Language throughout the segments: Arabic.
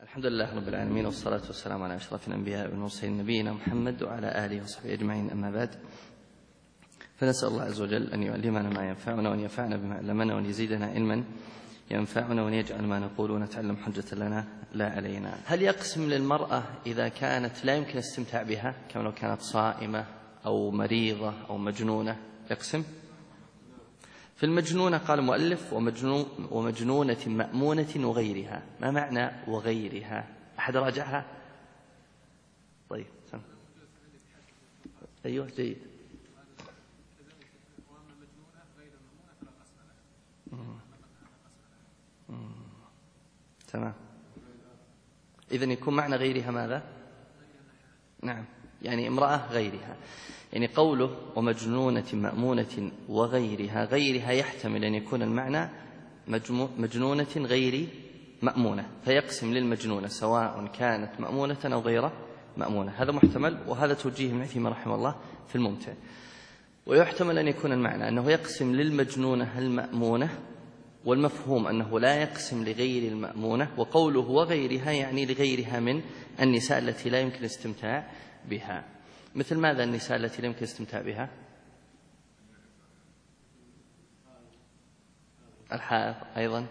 الحمد لله رب العالمين، والصلاة والسلام على أشرف الأنبياء والمرسلين نبينا محمد وعلى آله وصحبه أجمعين، أما بعد، فنسأل الله عز وجل أن يعلمنا ما ينفعنا وأن ينفعنا بما علمنا وأن يزيدنا علما ينفعنا وأن يجعل ما نقول ونتعلم حجة لنا لا علينا. هل يقسم للمرأة إذا كانت لا يمكن الاستمتاع بها كما لو كانت صائمة أو مريضة أو مجنونة؟ يقسم في المجنونة. قال المؤلف ومجنونة مأمونة وغيرها. ما معنى وغيرها؟ أحد راجعها؟ طيب سم. أيوه جيد. تمام. إذن يكون معنى غيرها ماذا؟ نعم، يعني امرأة غيرها. يعني قوله ومجنونة مأمونة وغيرها، غيرها يحتمل أن يكون المعنى مجنونة غير مأمونة، فيقسم للمجنونة سواء كانت مأمونة أو غير مأمونة. هذا محتمل، وهذا توجيه ابن عثيمين رحمه الله في الممتع. ويحتمل أن يكون المعنى أنه يقسم للمجنونة المأمونة، والمفهوم أنه لا يقسم لغير المأمونة، وقوله وغيرها يعني لغيرها من النساء التي لا يمكن الاستمتاع بها. مثل ماذا النساء التي لا يمكن الاستمتاع بها؟ الحائض، أيضا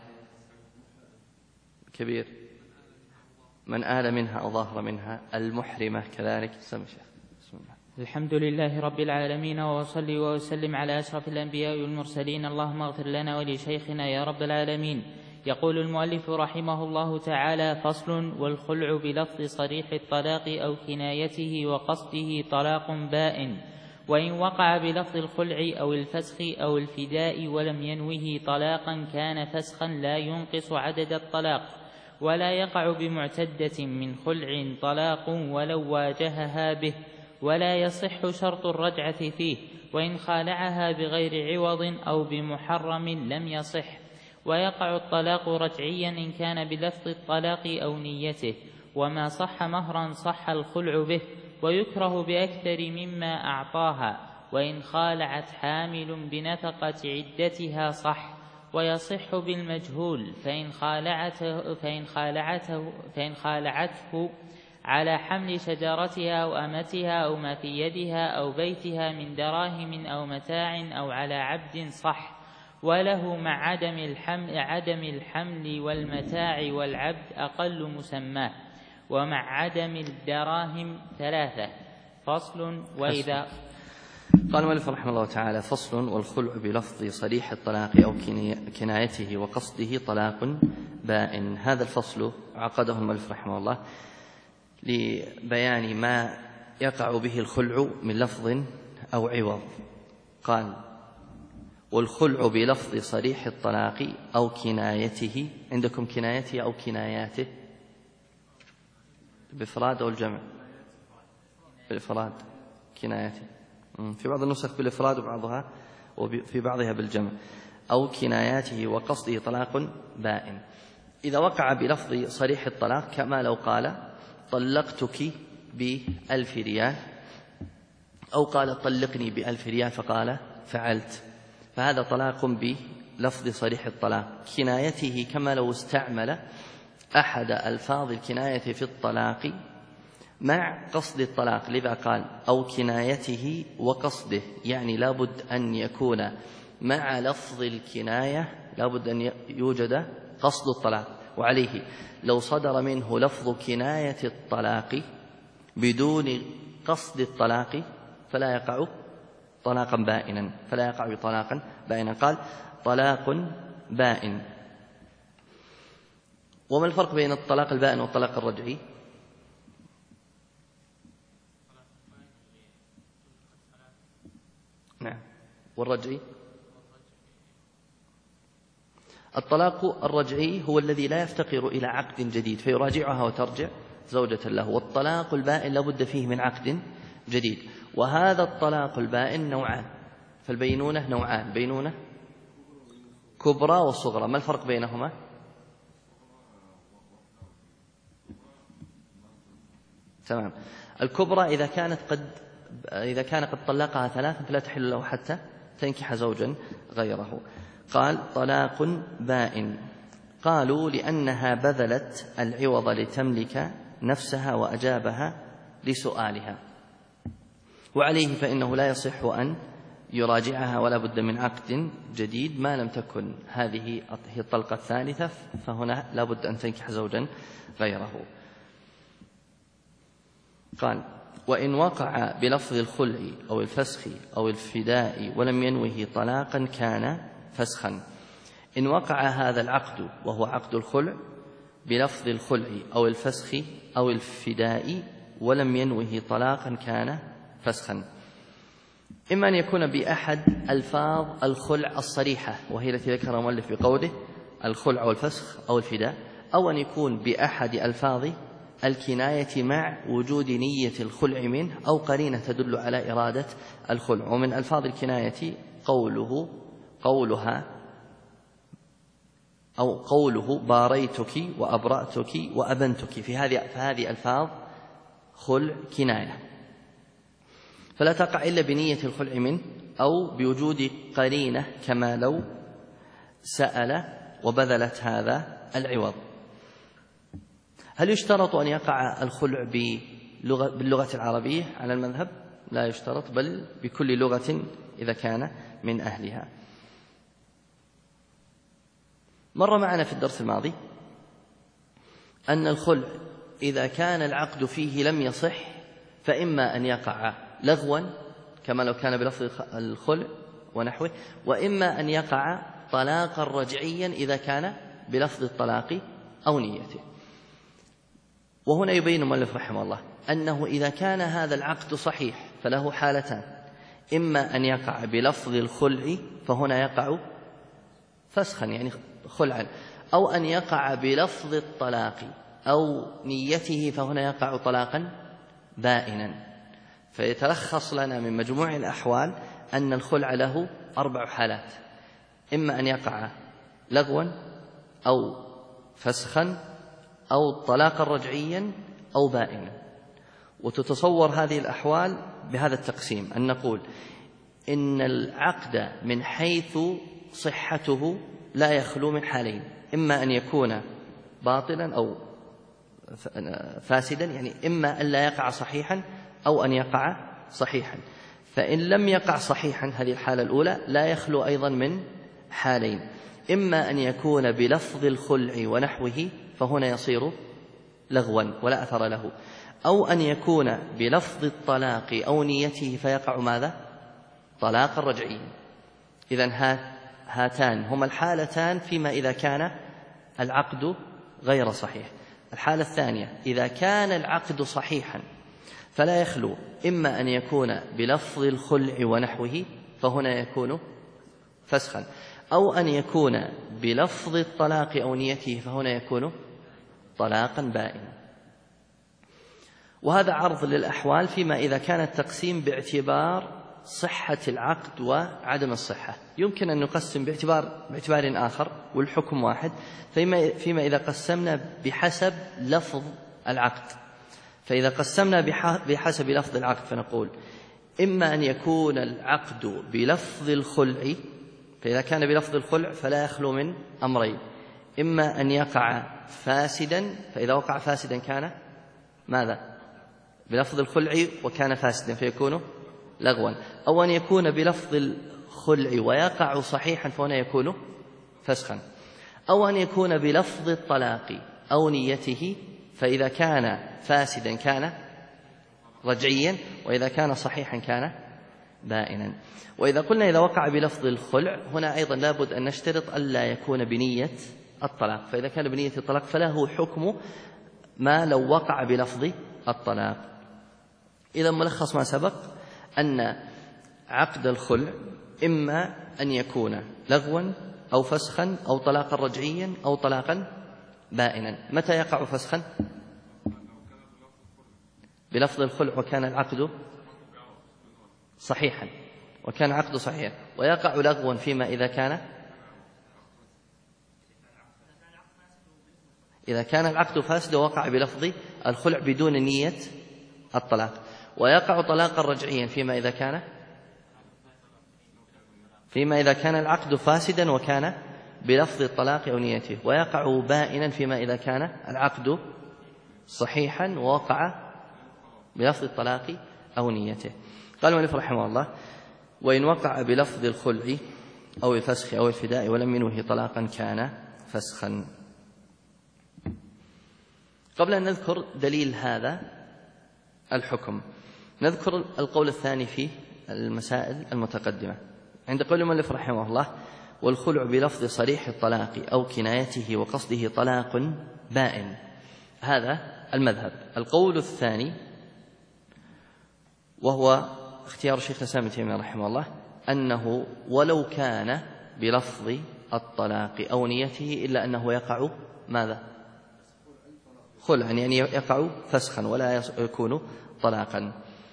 كبير، من آل منها أو ظاهر منها، المحرمة كذلك. بسم الله. الحمد لله رب العالمين، وأصلي وأسلم على أشرف الأنبياء والمرسلين. اللهم اغفر لنا ولشيخنا يا رب العالمين. يقول المؤلف رحمه الله تعالى: فصل: والخلع بلفظ صريح الطلاق أو كنايته وقصده طلاق بائن، وإن وقع بلفظ الخلع أو الفسخ أو الفداء ولم ينوه طلاقا كان فسخا لا ينقص عدد الطلاق، ولا يقع بمعتدة من خلع طلاق ولو واجهها به، ولا يصح شرط الرجعة فيه، وإن خالعها بغير عوض أو بمحرم لم يصح. ويقع الطلاق رجعيا إن كان بلفظ الطلاق أو نيته، وما صح مهرا صح الخلع به، ويكره بأكثر مما أعطاها، وإن خالعت حامل بنفقة عدتها صح. ويصح بالمجهول فإن خالعته على حمل شجرتها أو أمتها أو ما في يدها أو بيتها من دراهم أو متاع أو على عبد صح، وله مع عدم الحمل والمتاع والعبد أقل مسماه، ومع عدم الدراهم 3. فصل: وإذا قال المؤلف رحمه الله تعالى: فصل: والخلع بلفظ صريح الطلاق أو كنايته وقصده طلاق بائن. هذا الفصل عقده المؤلف رحمه الله لبيان ما يقع به الخلع من لفظ أو عوض. قال: والخلع بلفظ صريح الطلاق أو كنايته. عندكم كنايته أو كناياته بإفراد أو الجمع؟ بالإفراد كنايته. في بعض النسخ بالإفراد وفي بعضها بالجمع. أو كناياته وقصده طلاق بائن. إذا وقع بلفظ صريح الطلاق كما لو قال: طلقتك ب1000 ريال، أو قال: طلقني ب1000 ريال فقال: فعلت، فهذا طلاق بلفظ صريح الطلاق. كنايته كما لو استعمل أحد ألفاظ الكناية في الطلاق مع قصد الطلاق، لذا قال: أو كنايته وقصده، يعني لابد أن يكون مع لفظ الكناية لابد أن يوجد قصد الطلاق. وعليه لو صدر منه لفظ كناية الطلاق بدون قصد الطلاق فلا يقع طلاقا بائنا. قال: طلاق بائن. وما الفرق بين الطلاق البائن والطلاق الرجعي؟ نعم. والرجعي؟ الطلاق الرجعي هو الذي لا يفتقر إلى عقد جديد فيراجعها وترجع زوجة له، والطلاق البائن لابد فيه من عقد جديد. وهذا الطلاق البائن نوعان، فالبينونة نوعان: بينونة كبرى وصغرى. ما الفرق بينهما؟ تمام. الكبرى إذا كان قد طلقها 3 فلا تحل له حتى تنكح زوجا غيره. قال: طلاق بائن. قالوا لأنها بذلت العوض لتملك نفسها وأجابها لسؤالها، وعليه فإنه لا يصح أن يراجعها ولا بد من عقد جديد ما لم تكن هذه هي الطلقة الثالثة، فهنا لا بد أن تنكح زوجا غيره. قال: وإن وقع بلفظ الخلع أو الفسخ أو الفداء ولم ينوه طلاقا كان فسخا. إن وقع هذا العقد وهو عقد الخلع بلفظ الخلع أو الفسخ أو الفداء ولم ينوه طلاقا كان فسخا، إما أن يكون بأحد ألفاظ الخلع الصريحة وهي التي ذكرها المؤلف بقوله الخلع أو الفسخ أو الفداء، أو أن يكون بأحد ألفاظ الكناية مع وجود نية الخلع منه أو قرينة تدل على إرادة الخلع. ومن ألفاظ الكناية قوله باريتك وأبرأتك وأبنتك، فهذه ألفاظ خلع كناية، فلا تقع إلا بنية الخلع منه أو بوجود قرينة كما لو سأل وبذلت هذا العوض. هل يشترط أن يقع الخلع باللغة العربية على المذهب؟ لا يشترط، بل بكل لغة إذا كان من أهلها. مر معنا في الدرس الماضي أن الخلع إذا كان العقد فيه لم يصح فإما أن يقع لغوا كما لو كان بلفظ الخلع ونحوه، وإما أن يقع طلاقا رجعيا إذا كان بلفظ الطلاق أو نيته. وهنا يبين المؤلف رحمه الله أنه إذا كان هذا العقد صحيح فله حالتان: إما أن يقع بلفظ الخلع فهنا يقع فسخا يعني خلعا، أو أن يقع بلفظ الطلاق أو نيته فهنا يقع طلاقا بائنا. فيتلخص لنا من مجموع الأحوال أن الخلع له 4 حالات: إما أن يقع لغوا أو فسخا أو طلاقا رجعيا أو بائنا. وتتصور هذه الأحوال بهذا التقسيم: أن نقول إن العقد من حيث صحته لا يخلو من حالين: إما أن يكون باطلا أو فاسدا، يعني إما أن لا يقع صحيحا أو أن يقع صحيحا. فإن لم يقع صحيحا هذه الحالة الأولى لا يخلو أيضا من حالين: إما أن يكون بلفظ الخلع ونحوه فهنا يصير لغوا ولا أثر له، أو أن يكون بلفظ الطلاق أو نيته فيقع ماذا؟ طلاقا رجعيا. إذن هاتان هما الحالتان فيما إذا كان العقد غير صحيح. الحالة الثانية: إذا كان العقد صحيحا فلا يخلو إما أن يكون بلفظ الخلع ونحوه فهنا يكون فسخا، أو أن يكون بلفظ الطلاق أو نيته فهنا يكون طلاقا بائنا. وهذا عرض للأحوال فيما إذا كان التقسيم باعتبار صحة العقد وعدم الصحة. يمكن أن نقسم باعتبار آخر والحكم واحد، فيما إذا قسمنا بحسب لفظ العقد. فإذا قسمنا بحسب لفظ العقد فنقول إما أن يكون العقد بلفظ الخلع، فإذا كان بلفظ الخلع فلا يخلو من أمرين: إما أن يقع فاسدا، فإذا وقع فاسدا كان ماذا؟ بلفظ الخلع وكان فاسدا فيكون لغوا، أو أن يكون بلفظ الخلع ويقع صحيحا فهنا يكون فسخا، أو أن يكون بلفظ الطلاق أو نيته فإذا كان فاسدا كان رجعيا، وإذا كان صحيحا كان بائنا. وإذا قلنا إذا وقع بلفظ الخلع هنا أيضا لابد أن نشترط ألا يكون بنية الطلاق، فإذا كان بنية الطلاق فله حكم ما لو وقع بلفظ الطلاق. إذا ملخص ما سبق أن عقد الخلع إما أن يكون لغوا أو فسخا أو طلاقا رجعيا أو طلاقا بائنا. متى يقع فسخا؟ بلفظ الخلع وكان العقد صحيحا، وكان عقد صحيحا. ويقع لغوا فيما إذا كان العقد فاسد ووقع بلفظ الخلع بدون نية الطلاق. ويقع طلاقا رجعيا فيما إذا كان العقد فاسدا وكان بلفظ الطلاق أو نيته، ويقع بائنا فيما إذا كان العقد صحيحا ووقع بلفظ الطلاق أو نيته. قال المؤلف رحمه الله: وإن وقع بلفظ الخلع أو الفسخ أو الفداء ولم ينوه طلاقا كان فسخا. قبل أن نذكر دليل هذا الحكم نذكر القول الثاني في المسائل المتقدمة. عند قول المؤلف رحمه الله: والخلع بلفظ صريح الطلاق أو كنايته وقصده طلاق بائن، هذا المذهب. القول الثاني وهو اختيار الشيخ الإسلام ابن تيمية رحمه الله أنه ولو كان بلفظ الطلاق أو نيته إلا أنه يقع ماذا؟ خلعا، يعني يقع فسخا ولا يكون طلاقا.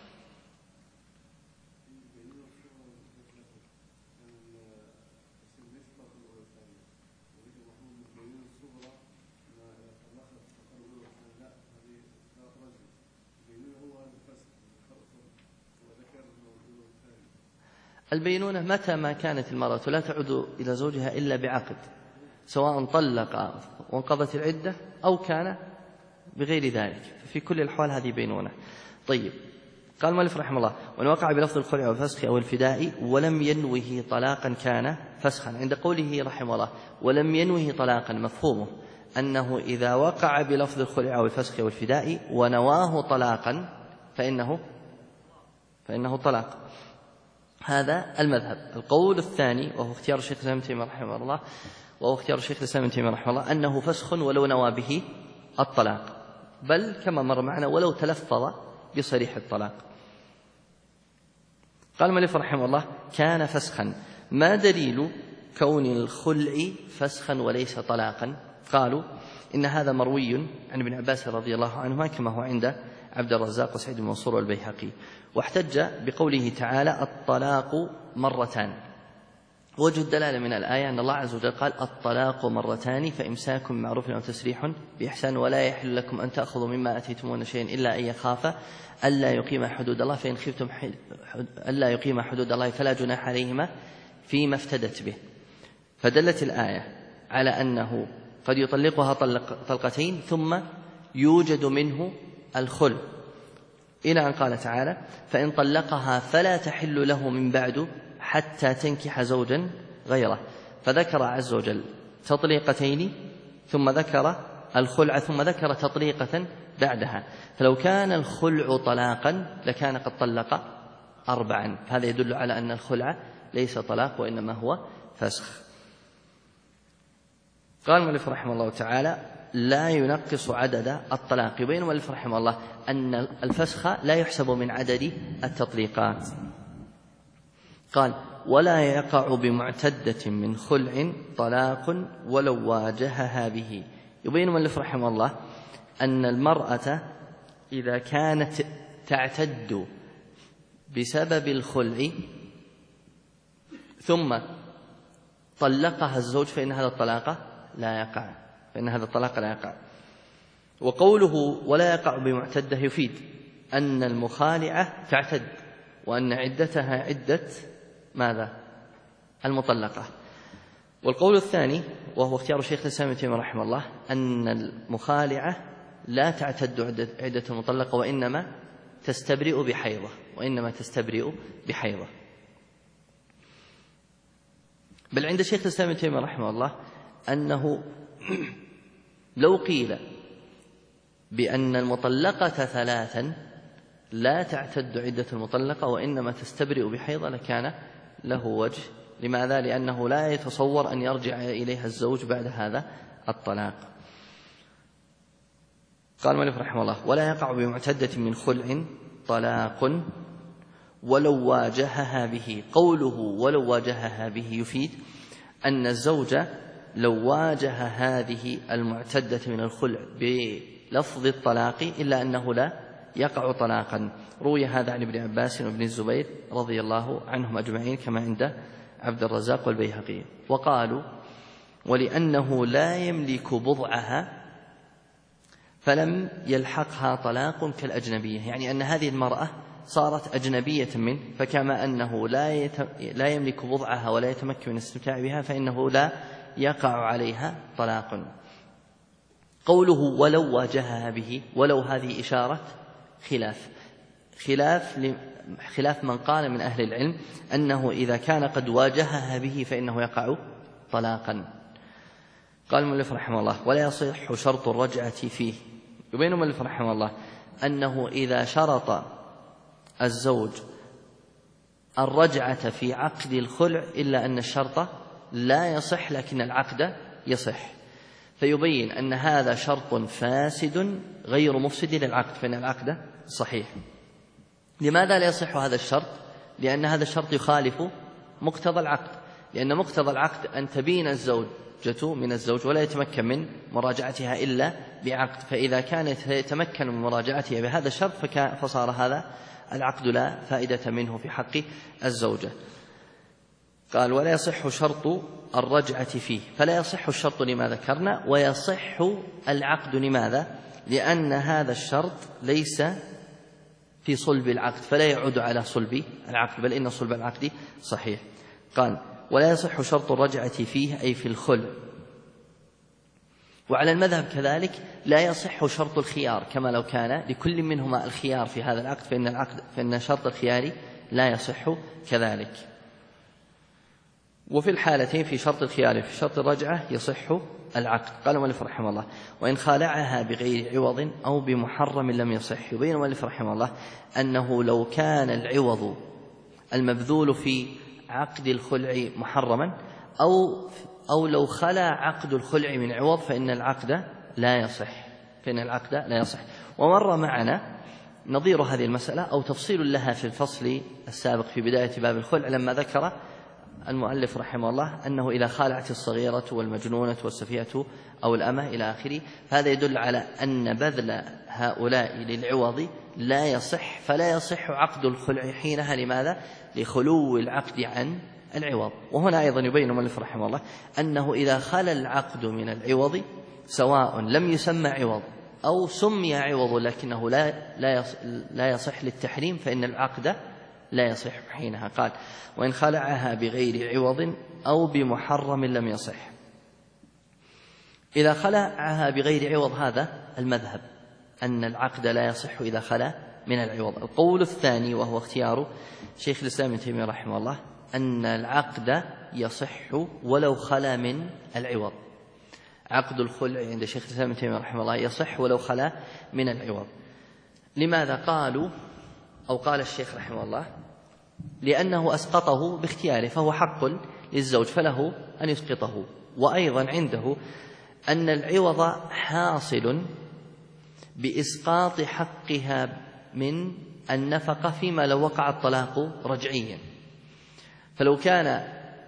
البينونة متى ما كانت المرأة لا تعود إلى زوجها إلا بعقد، سواء طلق وانقضت العدة أو كان بغير ذلك، في كل الأحوال هذه بينونة. طيب، قال المؤلف رحمه الله: وإن وقع بلفظ الخلع أو الفسخ أو الفداء ولم ينوه طلاقا كان فسخا. عند قوله رحمه الله ولم ينوه طلاقا، مفهومه أنه إذا وقع بلفظ الخلع أو الفسخ أو الفداء ونواه طلاقا فإنه طلاق. هذا المذهب. القول الثاني وهو اختيار الشيخ الإسلام ابن تيمية رحمه الله أنه فسخ ولو نوى به الطلاق، بل كما مر معنا ولو تلفظ بصريح الطلاق. قال المؤلف رحمه الله: كان فسخا. ما دليل كون الخلع فسخا وليس طلاقا؟ قالوا إن هذا مروي عن ابن عباس رضي الله عنهما كما هو عند عبد الرزاق وسعيد بن منصور والبيهقي، واحتج بقوله تعالى: الطلاق مرتان. وجه الدلالة من الآية أن الله عز وجل قال: الطلاق مرتان فإمساك بمعروف أو تسريح بإحسان ولا يحل لكم أن تأخذوا مما أتيتمون شيئا إلا أن يخافا ألا يقيم حدود الله، فإن خفتم ألا يقيم حدود الله فلا جناح عليهما فيما افتدت به. فدلت الآية على أنه قد يطلقها طلقتين ثم يوجد منه الخلع، إلى أن قال تعالى: فإن طلقها فلا تحل له من بعد حتى تنكح زوجا غيره. فذكر عز وجل تطليقتين ثم ذكر الخلع ثم ذكر تطليقة بعدها، فلو كان الخلع طلاقا لكان قد طلق 4. هذا يدل على أن الخلع ليس طلاق وإنما هو فسخ. قال المؤلف رحمه الله تعالى: لا ينقص عدد الطلاق. يبين المؤلف رحمه الله أن الفسخ لا يحسب من عدد التطليقات. قال: ولا يقع بمعتدة من خلع طلاق ولو واجهها به. يبين المؤلف رحمه الله أن المرأة إذا كانت تعتد بسبب الخلع ثم طلقها الزوج فإن هذا الطلاق لا يقع. وقوله ولا يقع بمعتدة يفيد أن المخالعة تعتد وأن عدتها عدة ماذا؟ المطلقة. والقول الثاني وهو اختيار الشيخ الإسلام ابن تيمية رحمه الله أن المخالعة لا تعتد عدة المطلقة وإنما تستبرئ بحيضة. بل عند الشيخ الإسلام ابن تيمية رحمه الله أنه لو قيل بأن المطلقة 3 لا تعتد عدة المطلقة وإنما تستبرئ بحيضة لكان له وجه. لماذا؟ لأنه لا يتصور أن يرجع إليها الزوج بعد هذا الطلاق. قال المؤلف رحمه الله: ولا يقع بمعتدة من خلع طلاق ولو واجهها به. قوله ولو واجهها به يفيد أن الزوج لو واجه هذه المعتدة من الخلع بلفظ الطلاق إلا أنه لا يقع طلاقا. روي هذا عن ابن عباس وابن الزبير رضي الله عنهم أجمعين كما عند عبد الرزاق والبيهقي. وقالوا: ولأنه لا يملك بضعها فلم يلحقها طلاق كالأجنبية، يعني أن هذه المرأة صارت أجنبية منه، فكما أنه لا يملك بضعها ولا يتمكن من الاستمتاع بها فإنه لا يقع عليها طلاق. قوله ولو واجهها به، ولو هذه إشارة خلاف من قال من أهل العلم أنه إذا كان قد واجهها به فإنه يقع طلاقا. قال المؤلف رحمه الله ولا يصح شرط الرجعة فيه. يبين المؤلف رحمه الله أنه إذا شرط الزوج الرجعة في عقد الخلع إلا أن الشرط لا يصح لكن العقد يصح، فيبين أن هذا شرط فاسد غير مفسد للعقد، فإن العقد صحيح. لماذا لا يصح هذا الشرط؟ لأن هذا الشرط يخالف مقتضى العقد، لأن مقتضى العقد أن تبين الزوجة من الزوج ولا يتمكن من مراجعتها إلا بعقد، فإذا كانت يتمكن من مراجعتها بهذا الشرط فصار هذا العقد لا فائدة منه في حق الزوجة. قال ولا يصح شرط الرجعة فيه، فلا يصح الشرط لما ذكرنا، ويصح العقد لماذا؟ لأن هذا الشرط ليس في صلب العقد فلا يعود على صلب العقد، بل إن صلب العقد صحيح. قال ولا يصح شرط الرجعة فيه أي في الخلع. وعلى المذهب كذلك لا يصح شرط الخيار، كما لو كان لكل منهما الخيار في هذا العقد فإن شرط الخيار لا يصح كذلك. وفي الحالتين في شرط الخيار في شرط الرجعة يصح العقد. قال المؤلف رحمه الله وإن خالعها بغير عوض أو بمحرم لم يصح. يبين المؤلف رحمه الله أنه لو كان العوض المبذول في عقد الخلع محرما أو لو خلا عقد الخلع من عوض فإن العقد لا يصح. ومر معنا نظير هذه المسألة أو تفصيل لها في الفصل السابق في بداية باب الخلع، لما ذكر المؤلف رحمه الله أنه إذا خالعت الصغيرة والمجنونة والسفيهة أو الأمة إلى آخره، هذا يدل على أن بذل هؤلاء للعوض لا يصح، فلا يصح عقد الخلع حينها. لماذا؟ لخلو العقد عن العوض. وهنا أيضا يبين المؤلف رحمه الله أنه إذا خلا العقد من العوض سواء لم يسمى عوض أو سمي عوض لكنه لا يصح للتحريم فإن العقد لا يصح حينها. قال وإن خلعها بغير عوض أو بمحرم لم يصح. إذا خلعها بغير عوض هذا المذهب أن العقد لا يصح إذا خلا من العوض. القول الثاني وهو اختيار شيخ الإسلام ابن تيمية رحمه الله أن العقد يصح ولو خلا من العوض. عقد الخلع عند شيخ الإسلام ابن تيمية رحمه الله يصح ولو خلا من العوض. لماذا؟ قال الشيخ رحمه الله لأنه أسقطه باختياره، فهو حق للزوج فله أن يسقطه. وأيضا عنده أن العوض حاصل بإسقاط حقها من النفقة فيما لو وقع الطلاق رجعيا، فلو كان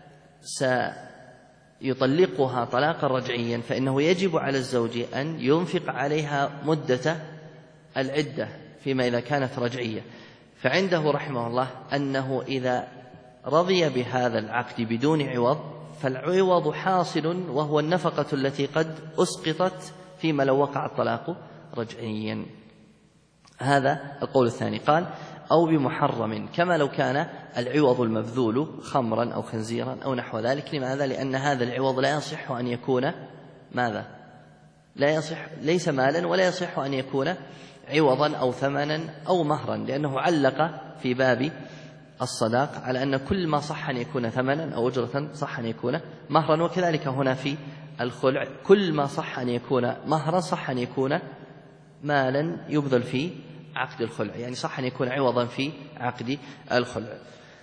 سيطلقها طلاقا رجعيا فإنه يجب على الزوج أن ينفق عليها مدة العدة فيما إذا كانت رجعية. فعنده رحمه الله أنه إذا رضي بهذا العقد بدون عوض فالعوض حاصل وهو النفقة التي قد أسقطت فيما لو وقع الطلاق رجعيا. هذا القول الثاني. قال أو بمحرم، كما لو كان العوض المبذول خمرا أو خنزيرا أو نحو ذلك. لماذا؟ لأن هذا العوض لا يصح أن يكون ماذا؟ ليس مالا، ولا يصح أن يكون عوضا أو ثمنا أو مهرا، لأنه علق في باب الصداق على أن كل ما صح أن يكون ثمنا أو أجرة صح أن يكون مهرا. وكذلك هنا في الخلع كل ما صح أن يكون مهرا صح أن يكون مالا يبذل في عقد الخلع، يعني صح أن يكون عوضا في عقد الخلع.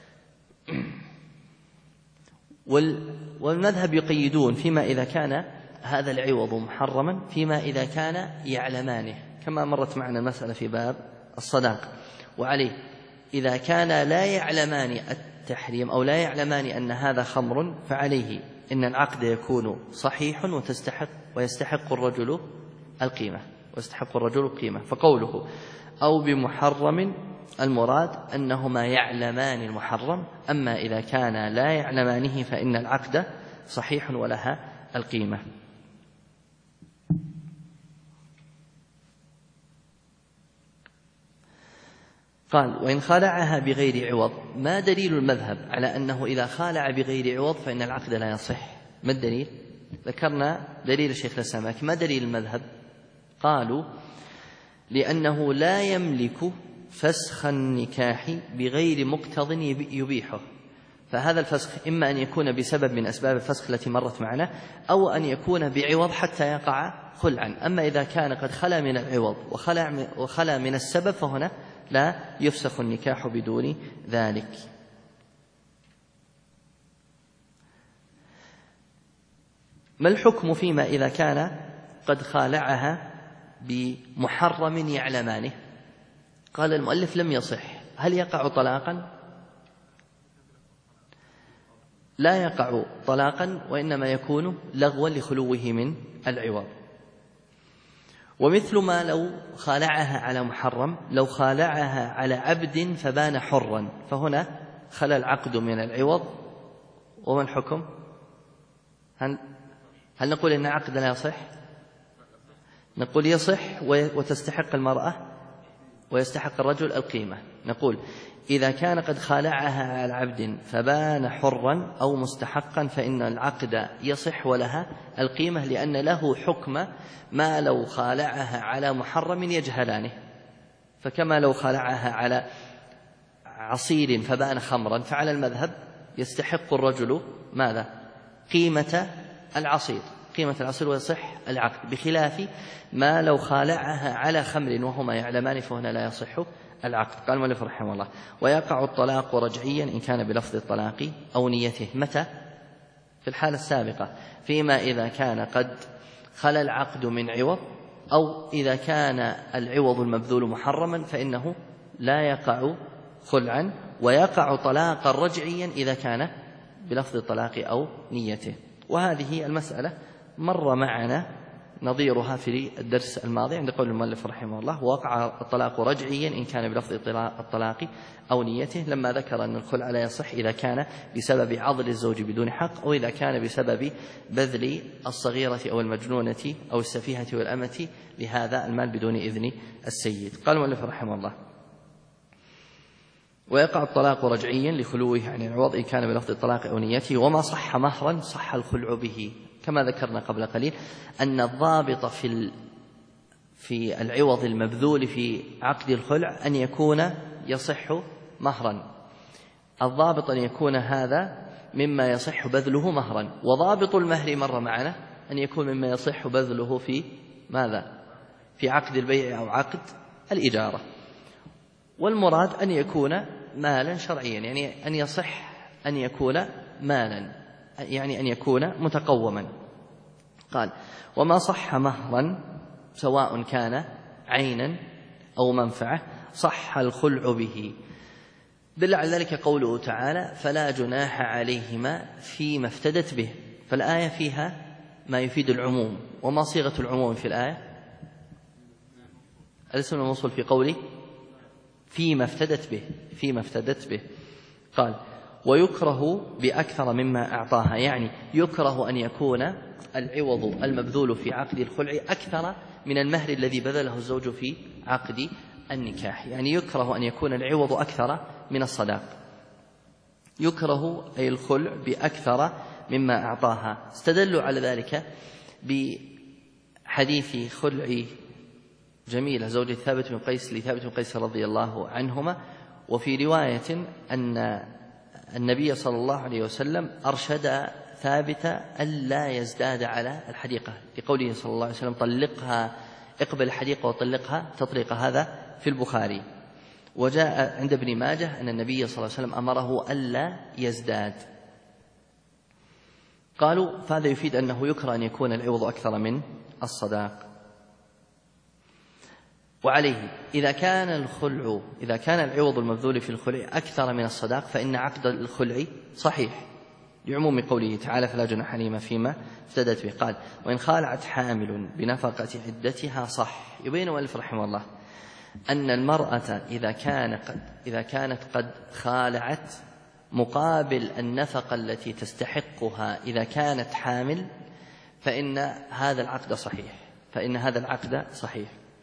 والمذهب يقيدون فيما إذا كان هذا العوض محرما فيما إذا كان يعلمانه، كما مرت معنا المسألة في باب الصداق. وعليه إذا كان لا يعلمان التحريم أو لا يعلمان أن هذا خمر فعليه إن العقد يكون صحيح ويستحق الرجل القيمة. فقوله أو بمحرم المراد أنهما يعلمان المحرم، أما إذا كان لا يعلمانه فإن العقد صحيح ولها القيمة. قال وإن خالعها بغير عوض. ما دليل المذهب على أنه إذا خالع بغير عوض فإن العقد لا يصح؟ ما الدليل؟ ذكرنا دليل الشيخ الإسلام، لكن ما دليل المذهب؟ قالوا لأنه لا يملك فسخ النكاح بغير مقتض يبيحه، فهذا الفسخ إما أن يكون بسبب من أسباب الفسخ التي مرت معنا، أو أن يكون بعوض حتى يقع خلعا. أما إذا كان قد خلا من العوض وخلا من السبب فهنا لا يفسخ النكاح بدون ذلك. ما الحكم فيما إذا كان قد خالعها بمحرم يعلمانه؟ قال المؤلف لم يصح. هل يقع طلاقا؟ لا يقع طلاقا، وإنما يكون لغوا لخلوه من العوض. ومثل ما لو خالعها على محرم، لو خالعها على عبد فبان حرا، فهنا خلا العقد من العوض. وما الحكم؟ هل نقول إن عقد لا يصح؟ نقول يصح وتستحق المرأة ويستحق الرجل القيمة. نقول إذا كان قد خالعها على عبد فبان حرا أو مستحقا فإن العقد يصح ولها القيمة، لأن له حكم ما لو خالعها على محرم يجهلانه. فكما لو خالعها على عصير فبان خمرا، فعلى المذهب يستحق الرجل ماذا؟ قيمة العصير، قيمة العصير، ويصح العقد، بخلاف ما لو خالعها على خمر وهما يعلمان فهنا لا يصح العقد. قال المؤلف رحمه الله: ويقع الطلاق رجعيا إن كان بلفظ الطلاق أو نيته. متى؟ في الحالة السابقة، فيما إذا كان قد خلا العقد من عوض، أو إذا كان العوض المبذول محرما فإنه لا يقع خلعا، ويقع طلاقا رجعيا إذا كان بلفظ الطلاق أو نيته. وهذه المسألة مر معنا نظيرها في الدرس الماضي عند قول المؤلف رحمه الله: وقع الطلاق رجعيا إن كان بلفظ الطلاق أو نيته، لما ذكر أن الخلع لا يصح إذا كان بسبب عضل الزوج بدون حق، أو إذا كان بسبب بذل الصغيرة أو المجنونة أو السفيهة والأمة لهذا المال بدون إذن السيد. قال المؤلف رحمه الله: ويقع الطلاق رجعيا لخلوه عن العوض إن كان بلفظ الطلاق أو نيته، وما صح مهرا صح الخلع به. كما ذكرنا قبل قليل أن الضابط في العوض المبذول في عقد الخلع أن يكون يصح مهرا. الضابط أن يكون هذا مما يصح بذله مهرا، وضابط المهر مر معنا أن يكون مما يصح بذله في ماذا؟ في عقد البيع أو عقد الإجارة. والمراد أن يكون مالا شرعيا، يعني أن يصح أن يكون مالا، يعني أن يكون متقوما. قال: وما صح مهرا سواء كان عينا أو منفعة صح الخلع به. دل على ذلك قوله تعالى: فلا جناح عليهما فيما افتدت به. فالآية فيها ما يفيد العموم. وما صيغة العموم في الآية؟ الاسم الموصول في قوله فيما افتدت به، فيما افتدت به. قال: ويكره بأكثر مما أعطاها، يعني يكره أن يكون العوض المبذول في عقد الخلع أكثر من المهر الذي بذله الزوج في عقد النكاح. يعني يكره أن يكون العوض أكثر من الصداق. يكره أي الخلع بأكثر مما أعطاها. استدلوا على ذلك بحديث خلع جميلة زوج ثابت بن قيس لثابت بن قيس رضي الله عنهما، وفي رواية أن النبي صلى الله عليه وسلم أرشد ثابت ألا يزداد على الحديقة، لقوله صلى الله عليه وسلم: طلقها، اقبل الحديقة وطلقها تطليق. هذا في البخاري. وجاء عند ابن ماجه أن النبي صلى الله عليه وسلم أمره ألا يزداد. قالوا: فهذا يفيد أنه يكره أن يكون العوض أكثر من الصداق. وعليه إذا كان العوض المبذول في الخلع أكثر من الصداق فإن عقد الخلع صحيح، لعموم قوله تعالى: فلا جناح عليهما فيما افتدت به. قال: وإن خالعت حامل بنفقة عدتها صح. يبين المؤلف رحمه الله أن المرأة إذا كانت قد خالعت مقابل النفقة التي تستحقها إذا كانت حامل فإن هذا العقد صحيح.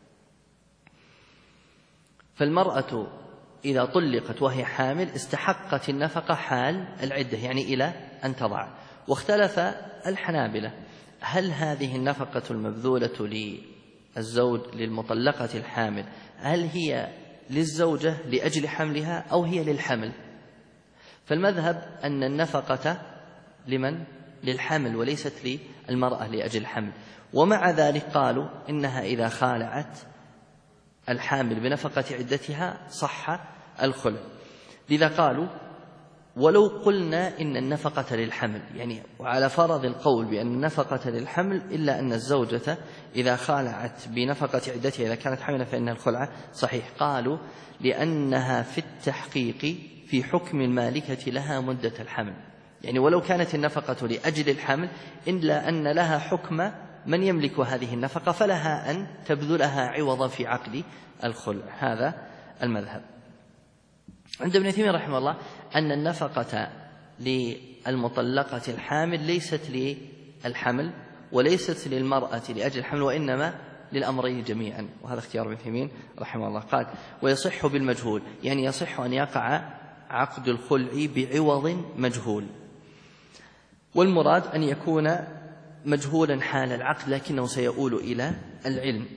فالمرأة إذا طلقت وهي حامل استحقت النفقة حال العدة، يعني إلى أن تضع. واختلف الحنابلة هل هذه النفقة المبذولة للزوج للمطلقة الحامل هل هي للزوجة لأجل حملها أو هي للحمل؟ فالمذهب أن النفقة لمن؟ للحمل وليست للمرأة لأجل الحمل. ومع ذلك قالوا إنها إذا خالعت الحامل بنفقة عدتها صح الخلع. لذا قالوا ولو قلنا إن النفقة للحمل، يعني وعلى فرض القول بأن النفقة للحمل، إلا أن الزوجة إذا خالعت بنفقة عدتها إذا كانت حاملة فإن الخلع صحيح. قالوا لأنها في التحقيق في حكم المالكة لها مدة الحمل، يعني ولو كانت النفقة لأجل الحمل إلا أن لها حكم من يملك هذه النفقة فلها أن تبذلها عوضا في عقد الخلع. هذا المذهب. عند ابن تيمية رحمه الله أن النفقة للمطلقة الحامل ليست للحمل وليست للمرأة لأجل الحمل وإنما للأمرين جميعا، وهذا اختيار ابن تيمية رحمه الله. قال ويصح بالمجهول، يعني يصح أن يقع عقد الخلع بعوض مجهول، والمراد أن يكون مجهولا حال العقد لكنه سيؤول إلى العلم.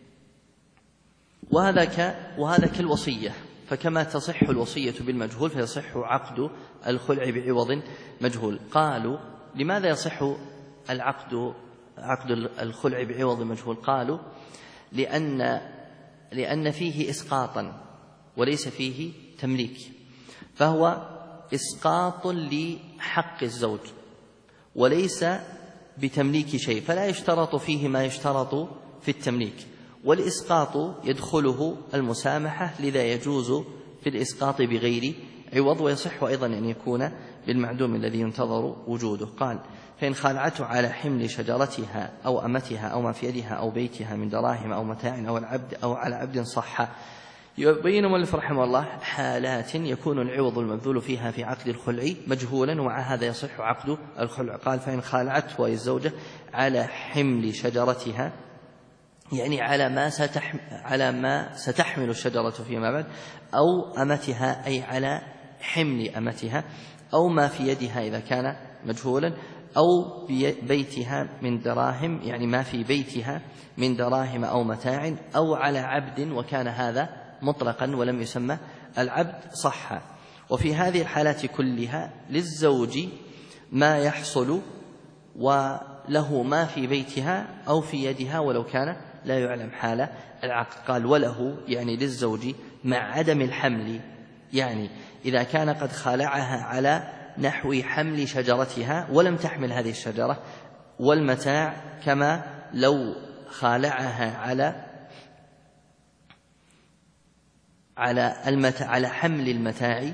وهذا كالوصية، فكما تصح الوصية بالمجهول فيصح عقد الخلع بعوض مجهول. قالوا لماذا يصح عقد الخلع بعوض مجهول؟ قالوا لأن فيه إسقاطا وليس فيه تمليك، فهو إسقاط لحق الزوج وليس بتمليك شيء، فلا يشترط فيه ما يشترط في التمليك، والإسقاط يدخله المسامحة، لذا يجوز في الإسقاط بغير عوض، ويصح أيضا أن يكون بالمعدوم الذي ينتظر وجوده. قال فإن خالعته على حمل شجرتها أو أمتها أو ما في يدها أو بيتها من دراهم أو متاع أو على عبد صح. يبين المؤلف رحمه الله حالات يكون العوض المبذول فيها في عقد الخلع مجهولا، ومع هذا يصح عقد الخلع. قال فإن خالعته أي الزوجة على حمل شجرتها، يعني على ما ستحمل الشجرة فيما بعد، أو أمتها أي على حمل أمتها، أو ما في يدها إذا كان مجهولا، أو بيتها من دراهم، يعني ما في بيتها من دراهم أو متاع، أو على عبد وكان هذا مطلقا ولم يسمى العبد صح. وفي هذه الحالات كلها للزوج ما يحصل وله ما في بيتها أو في يدها ولو كان لا يعلم حال العقد. قال وله يعني للزوج مع عدم الحمل، يعني إذا كان قد خالعها على نحو حمل شجرتها ولم تحمل هذه الشجرة، والمتاع كما لو خالعها على حمل المتاع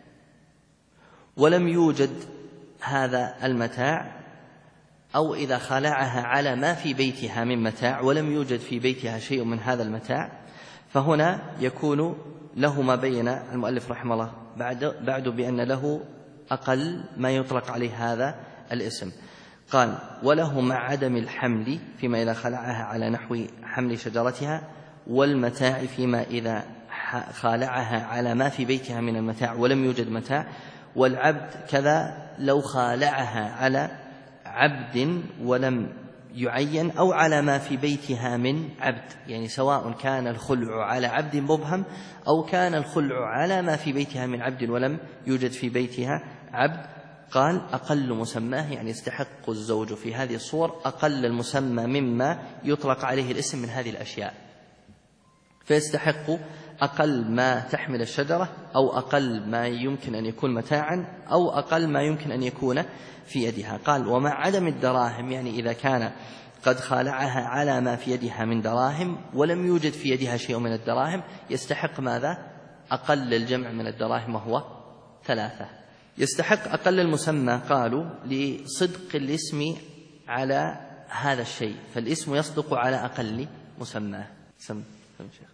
ولم يوجد هذا المتاع، أو إذا خالعها على ما في بيتها من متاع ولم يوجد في بيتها شيء من هذا المتاع، فهنا يكون له ما بين المؤلف رحمه الله بعد بأن له أقل ما يطلق عليه هذا الاسم. قال وله مع عدم الحمل فيما إذا خلعها على نحو حمل شجرتها، والمتاع فيما إذا خالعها على ما في بيتها من المتاع ولم يوجد متاع، والعبد كذا لو خالعها على عبد ولم يعين، أو على ما في بيتها من عبد، يعني سواء كان الخلع على عبد مبهم أو كان الخلع على ما في بيتها من عبد ولم يوجد في بيتها عبد. قال أقل مسماه، يعني يستحق الزوج في هذه الصور أقل المسمى مما يطلق عليه الاسم من هذه الأشياء، فيستحق أقل ما تحمل الشجرة، أو أقل ما يمكن أن يكون متاعا، أو أقل ما يمكن أن يكون في يدها. قال ومع عدم الدراهم، يعني إذا كان قد خالعها على ما في يدها من دراهم ولم يوجد في يدها شيء من الدراهم، يستحق ماذا؟ أقل الجمع من الدراهم وهو 3. يستحق أقل المسمى قالوا لصدق الاسم على هذا الشيء، فالاسم يصدق على أقل مسماه. سم شيخ.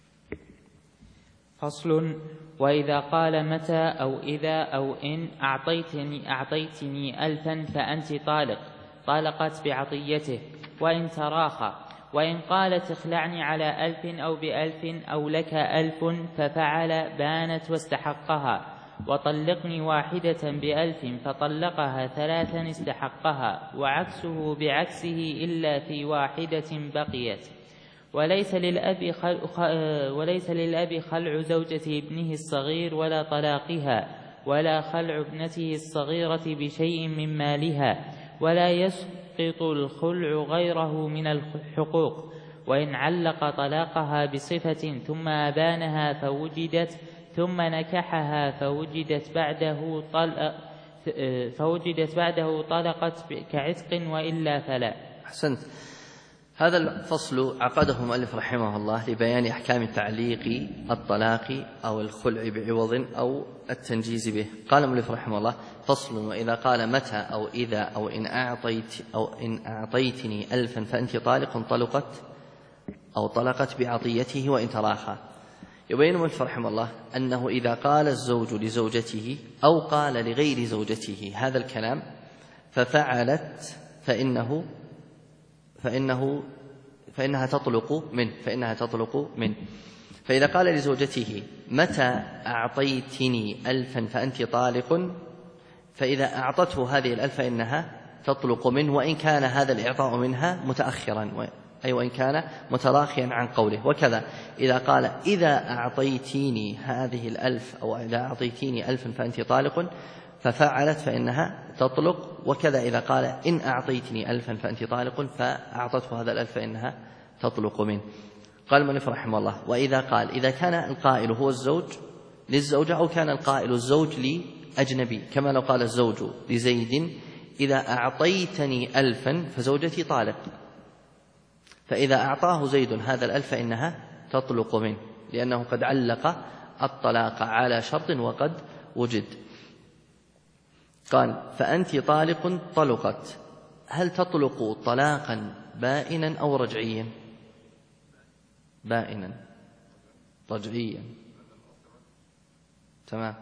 فصل. وإذا قال متى أو إذا أو إن أعطيتني 1000 فأنت طالق، طالقت بعطيته وإن تراخى. وإن قالت اخلعني على 1000 أو ب1000 أو لك 1000 ففعل بانت واستحقها. وطلقني واحدة ب1000 فطلقها 3 استحقها، وعكسه بعكسه إلا في واحدة بقيت. وليس للأب خلع زوجة ابنه الصغير ولا طلاقها، ولا خلع ابنته الصغيرة بشيء من مالها، ولا يسقط الخلع غيره من الحقوق، وإن علق طلاقها بصفة ثم أبانها فوجدت، ثم نكحها فوجدت بعده طلقت كعتق، وإلا فلا. أحسنت. هذا الفصل عقده المؤلف رحمه الله لبيان أحكام تعليق الطلاق أو الخلع بعوض أو التنجيز به. قال المؤلف رحمه الله: فصل: وإذا قال متى أو إذا أو إن أعطيتني 1000 فأنت طالق طلقت بعطيته وإن تراخى. يبين المؤلف رحمه الله أنه إذا قال الزوج لزوجته أو قال لغير زوجته هذا الكلام ففعلت فإنها تطلق منه. فإذا قال لزوجته: متى أعطيتني 1000 فأنت طالق، فإذا أعطته هذه 1000 فإنها تطلق منه، وإن كان هذا الإعطاء منها متأخرا، أي وإن كان متراخيا عن قوله. وكذا إذا قال: إذا أعطيتيني هذه 1000 أو إذا أعطيتيني 1000 فأنت طالق، ففعلت فإنها تطلق. وكذا إذا قال: إن أعطيتني 1000 فأنت طالق، فأعطته هذا 1000 فإنها تطلق منه. قال المؤلف رحمه الله: وإذا قال إذا كان القائل هو الزوج للزوجة أو كان القائل الزوج لأجنبي، كما لو قال الزوج لزيد: إذا أعطيتني 1000 فزوجتي طالق، فإذا أعطاه زيد هذا 1000 فإنها تطلق منه، لأنه قد علق الطلاق على شرط وقد وجد. قال: فأنت طالق طلقت، هل تطلق طلاقا بائنا أو رجعيا؟ بائنا. رجعيا. تمام.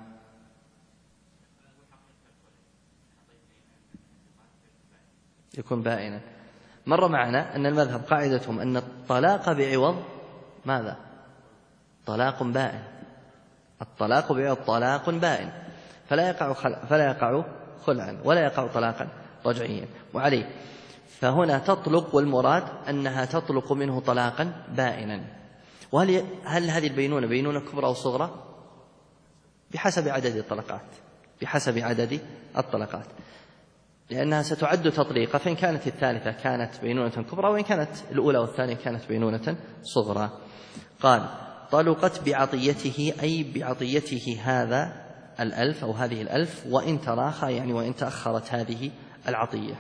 يكون بائنا. مر معنا أن المذهب قاعدتهم أن الطلاق بعوض ماذا؟ طلاق بائن. الطلاق بعوض طلاق بائن، فلا يقع خلعا ولا يقع طلاقا رجعيا. وعليه فهنا تطلق، والمراد أنها تطلق منه طلاقا بائنا. وهل هذه البينونة بينونة كبرى أو صغرى؟ بحسب عدد الطلقات، لأنها ستعد تطليقا، فإن كانت الثالثة كانت بينونة كبرى، وإن كانت الأولى والثانية كانت بينونة صغرى. قال: طلقت بعطيته، أي بعطيته هذا 1000 أو هذه 1000، وإن تراخى يعني وإن تأخرت هذه العطية.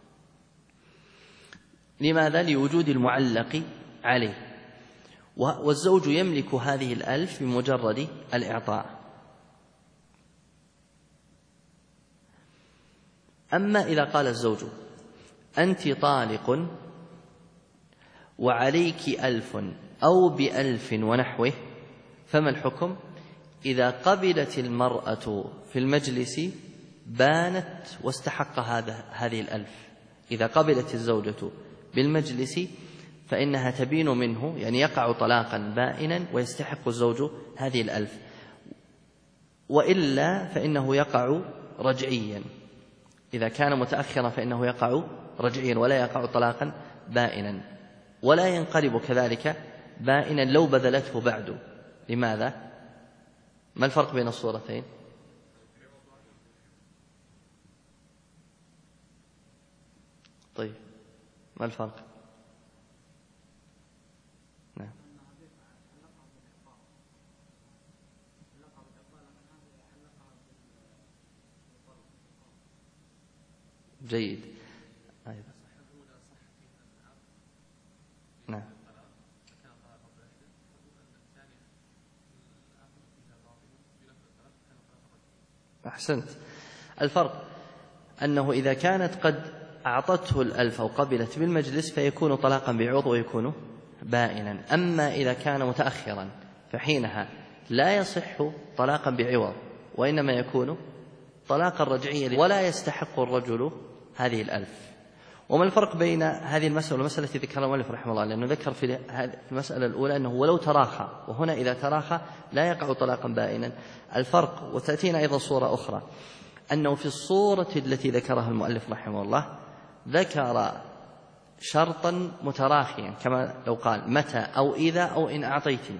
لماذا؟ لوجود المعلق عليه، والزوج يملك هذه 1000 بمجرد الإعطاء. أما إذا قال الزوج: أنت طالق وعليك 1000 أو ب1000 ونحوه، فما الحكم؟ إذا قبلت المرأة في المجلس بانت واستحق هذه 1000. إذا قبلت الزوجة بالمجلس فإنها تبين منه، يعني يقع طلاقا بائنا ويستحق الزوج هذه 1000، وإلا فإنه يقع رجعيا. إذا كان متأخرا فإنه يقع رجعيا ولا يقع طلاقا بائنا، ولا ينقلب كذلك بائنا لو بذلته بعد. لماذا؟ ما الفرق بين الصورتين؟ طيب، ما الفرق؟ نعم. جيد. أيضا. نعم. أحسنت. الفرق أنه إذا كانت قد أعطته 1000 أو قبلت بالمجلس فيكون طلاقا بعوض ويكون بائنا. أما إذا كان متأخرا فحينها لا يصح طلاقا بعوض، وإنما يكون طلاقا رجعيا، ولا يستحق الرجل هذه 1000. وما الفرق بين هذه المسألة والمسألة التي ذكرها المؤلف رحمه الله؟ لأنه ذكر في المسألة الأولى أنه ولو تراخى، وهنا إذا تراخى لا يقع طلاقا بائنا. الفرق، وتأتينا أيضا صورة أخرى، أنه في الصورة التي ذكرها المؤلف رحمه الله ذكر شرطا متراخيا كما لو قال متى أو إذا أو إن أعطيتني،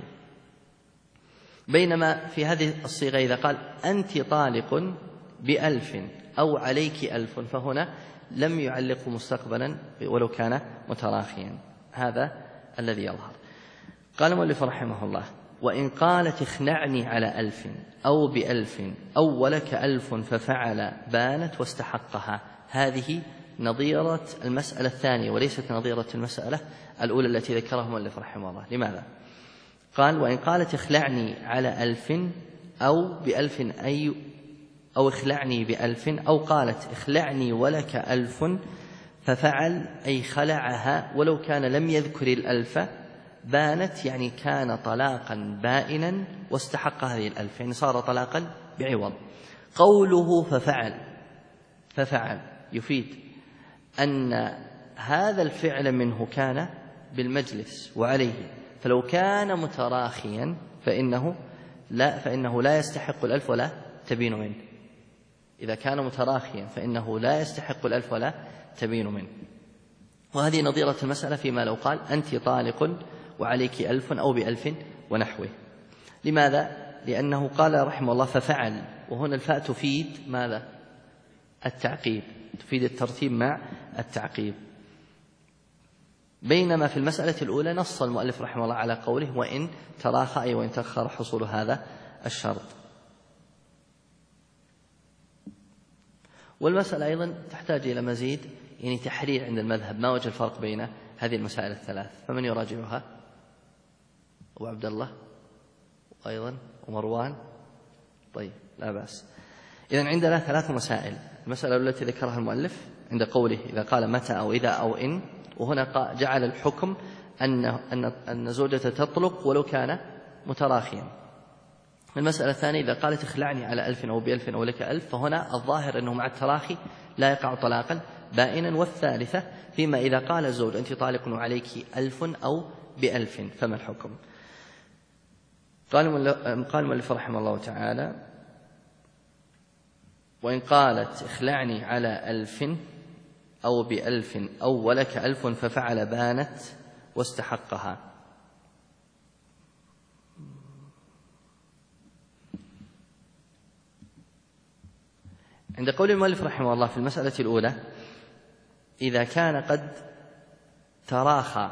بينما في هذه الصيغة إذا قال أنت طالق ب1000 أو عليك 1000 فهنا لم يعلق مستقبلا ولو كان متراخيا. هذا الذي يظهر. قال المؤلف رحمه الله: وإن قالت اخنعني على 1000 أو ب1000 أو ولك 1000 ففعل بانت واستحقها. هذه نظيرة المسألة الثانية وليست نظيرة المسألة الأولى التي ذكرها المؤلف رحمه الله. لماذا؟ قال: وإن قالت اخلعني على 1000 أو ب1000 أو اخلعني ب1000 أو قالت اخلعني ولك 1000 ففعل أي خلعها ولو كان لم يذكر 1000 بانت، يعني كان طلاقا بائنا واستحق هذه 1000، يعني صار طلاقا بعوض. قوله ففعل يفيد أن هذا الفعل منه كان بالمجلس وعليه، فلو كان متراخيا فإنه لا يستحق 1000 ولا تبين منه. إذا كان متراخيا فإنه لا يستحق 1000 ولا تبين منه. وهذه نظيرة المسألة فيما لو قال أنت طالق وعليك 1000 أو ب1000 ونحوه. لماذا؟ لأنه قال رحمه الله ففعل، وهنا الفاء تفيد ماذا؟ التعقيب، تفيد الترتيب مع التعقيب. بينما في المسألة الأولى نص المؤلف رحمه الله على قوله وإن تراخى، أي وإن تأخر حصول هذا الشرط. والمسألة أيضا تحتاج إلى مزيد يعني تحرير عند المذهب، ما وجه الفرق بين هذه المسائل الثلاث؟ فمن يراجعها؟ أبو عبد الله وأيضا ومروان. طيب لا بأس. إذن عندنا 3 مسائل. المسألة التي ذكرها المؤلف عند قوله إذا قال متى أو إذا أو إن، وهنا جعل الحكم أن زوجة تطلق ولو كان متراخيا. المسألة الثانية إذا قالت اخلعني على 1000 أو ب1000 أو لك 1000، فهنا الظاهر أنه مع التراخي لا يقع طلاقا بائنا. والثالثة فيما إذا قال الزوج أنت طالق وعليك 1000 أو ب1000 فما الحكم؟ قال المؤلف رحمه الله تعالى: وإن قالت اخلعني على 1000 أو ب1000 أو ولك 1000 ففعل بانت واستحقها. عند قول المؤلف رحمه الله في المسألة الأولى إذا كان قد تراخى،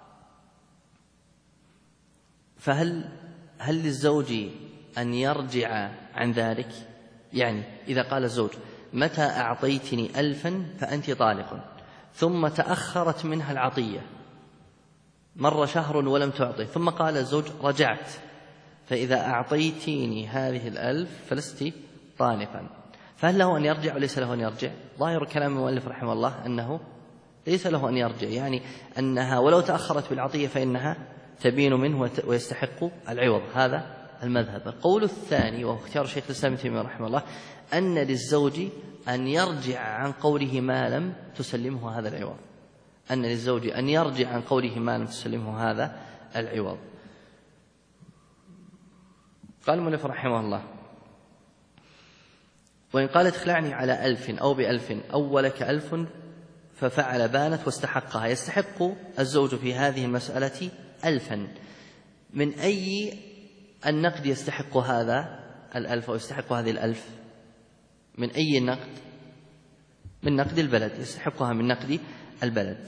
فهل للزوج أن يرجع عن ذلك؟ يعني إذا قال الزوج متى أعطيتني 1000 فأنت طالق، ثم تأخرت منها العطية، مر شهر ولم تعطي، ثم قال الزوج رجعت، فإذا أعطيتيني هذه 1000 فلست طالقا، فهل له أن يرجع وليس له أن يرجع؟ ظاهر كلام المؤلف رحمه الله أنه ليس له أن يرجع، يعني أنها ولو تأخرت بالعطية فإنها تبين منه ويستحق العوض. هذا المذهب. القول الثاني وهو اختيار شيخ الإسلام ابن تيمية رحمه الله أن للزوج أن يرجع عن قوله ما لم تسلمه هذا العوض، أن للزوج أن يرجع عن قوله ما لم تسلمه هذا العوض. قال المؤلف رحمه الله: وإن قالت اخلعني على 1000 أو ب1000 أو ولك 1000 ففعل بانت واستحقها. يستحق الزوج في هذه المسألة 1000. من أي النقد يستحق هذا 1000 أو يستحق هذه 1000؟ من أي النقد؟ من نقد البلد، يستحقها من نقد البلد.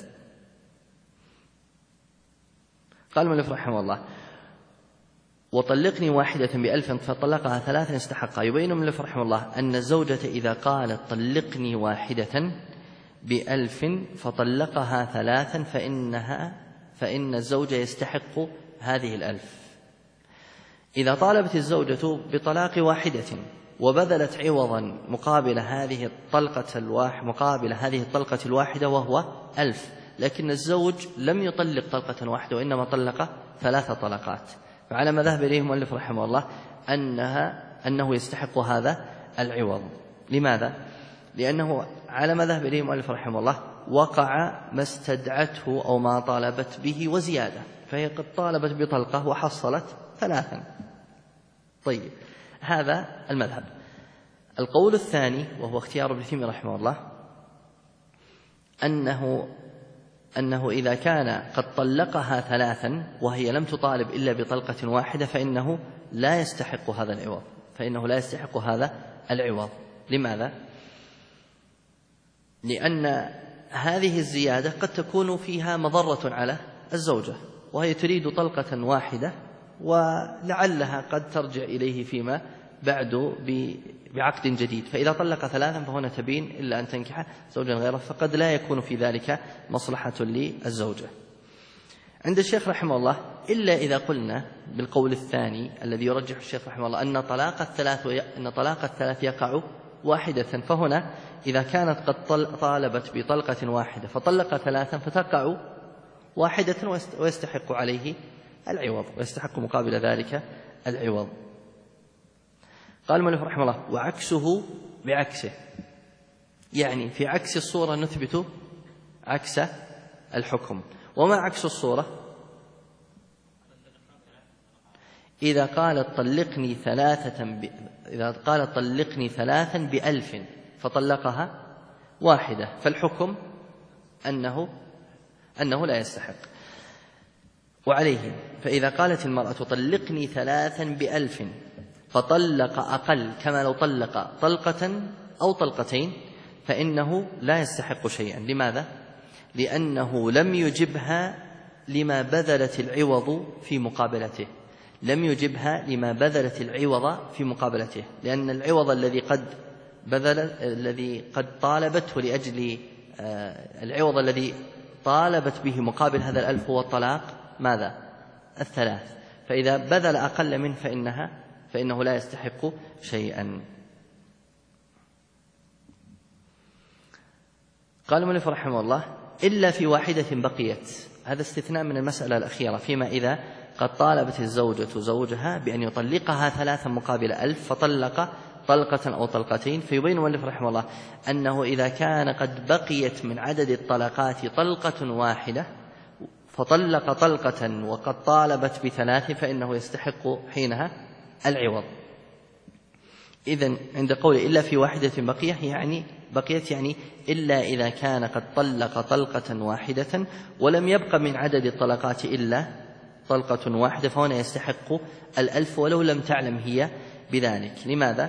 قال المؤلف رحمه الله: وطلقني واحدة ب1000 فطلقها 3 استحقها. يبين المؤلف رحمه الله أن الزوجة إذا قالت طلقني واحدة ب1000 فطلقها 3 فإن الزوج يستحق هذه 1000. إذا طالبت الزوجة بطلاق واحدة وبذلت عوضا مقابل هذه الطلقة الواحدة وهو 1000، لكن الزوج لم يطلق طلقة واحدة وإنما طلق 3 طلقات، فعلى ما ذهب إليه المؤلف رحمه الله أنه يستحق هذا العوض. لماذا؟ لأنه على ما ذهب إليه المؤلف رحمه الله وقع ما استدعته أو ما طالبت به وزيادة، فهي قد طالبت بطلقة وحصلت 3. طيب، هذا المذهب. القول الثاني وهو اختيار ابن تيمية رحمه الله أنه إذا كان قد طلقها 3 وهي لم تطالب إلا بطلقة واحدة فإنه لا يستحق هذا العوض. لماذا؟ لأن هذه الزيادة قد تكون فيها مضرة على الزوجة، وهي تريد طلقة واحدة ولعلها قد ترجع إليه فيما بعد بعقد جديد، فإذا طلق 3 فهنا تبين إلا أن تنكح زوجا غيره، فقد لا يكون في ذلك مصلحة للزوجة. عند الشيخ رحمه الله إلا إذا قلنا بالقول الثاني الذي يرجح الشيخ رحمه الله أن طلاق الثلاث يقع واحدة، فهنا إذا كانت قد طالبت بطلقة واحدة فطلق 3 فتقع واحدة ويستحق عليه العوض، ويستحق مقابل ذلك العوض. قال المؤلف رحمه الله: وعكسه بعكسه، يعني في عكس الصورة نثبت عكس الحكم. وما عكس الصورة؟ إذا قالت طلقني 3 ب1000 فطلقها 1 فالحكم أنه لا يستحق. وعليه فإذا قالت المرأة طلقني 3 ب1000 فطلق أقل كما لو طلق طلقة أو طلقتين فإنه لا يستحق شيئا. لماذا؟ لأنه لم يجبها لما بذلت العوض في مقابلته، لأن العوض الذي قد طالبته لأجل العوض الذي طالبت به مقابل هذا 1000 هو الطلاق ماذا؟ 3، فإذا بذل أقل منه فإنه لا يستحق شيئا. قال المؤلف رحمه الله: إلا في واحدة بقيت. هذا استثناء من المسألة الأخيرة، فيما إذا قد طالبت الزوجة زوجها بأن يطلقها 3 مقابل 1000 فطلق طلقة أو طلقتين، فيبين المؤلف رحمه الله أنه إذا كان قد بقيت من عدد الطلقات طلقة واحدة فطلق طلقة وقد طالبت ب3 فإنه يستحق حينها العوض. إذن عند قول إلا في واحدة بقيت يعني إلا إذا كان قد طلق طلقة واحدة ولم يبق من عدد الطلقات إلا طلقة واحدة، فهنا يستحق 1000 ولو لم تعلم هي بذلك. لماذا؟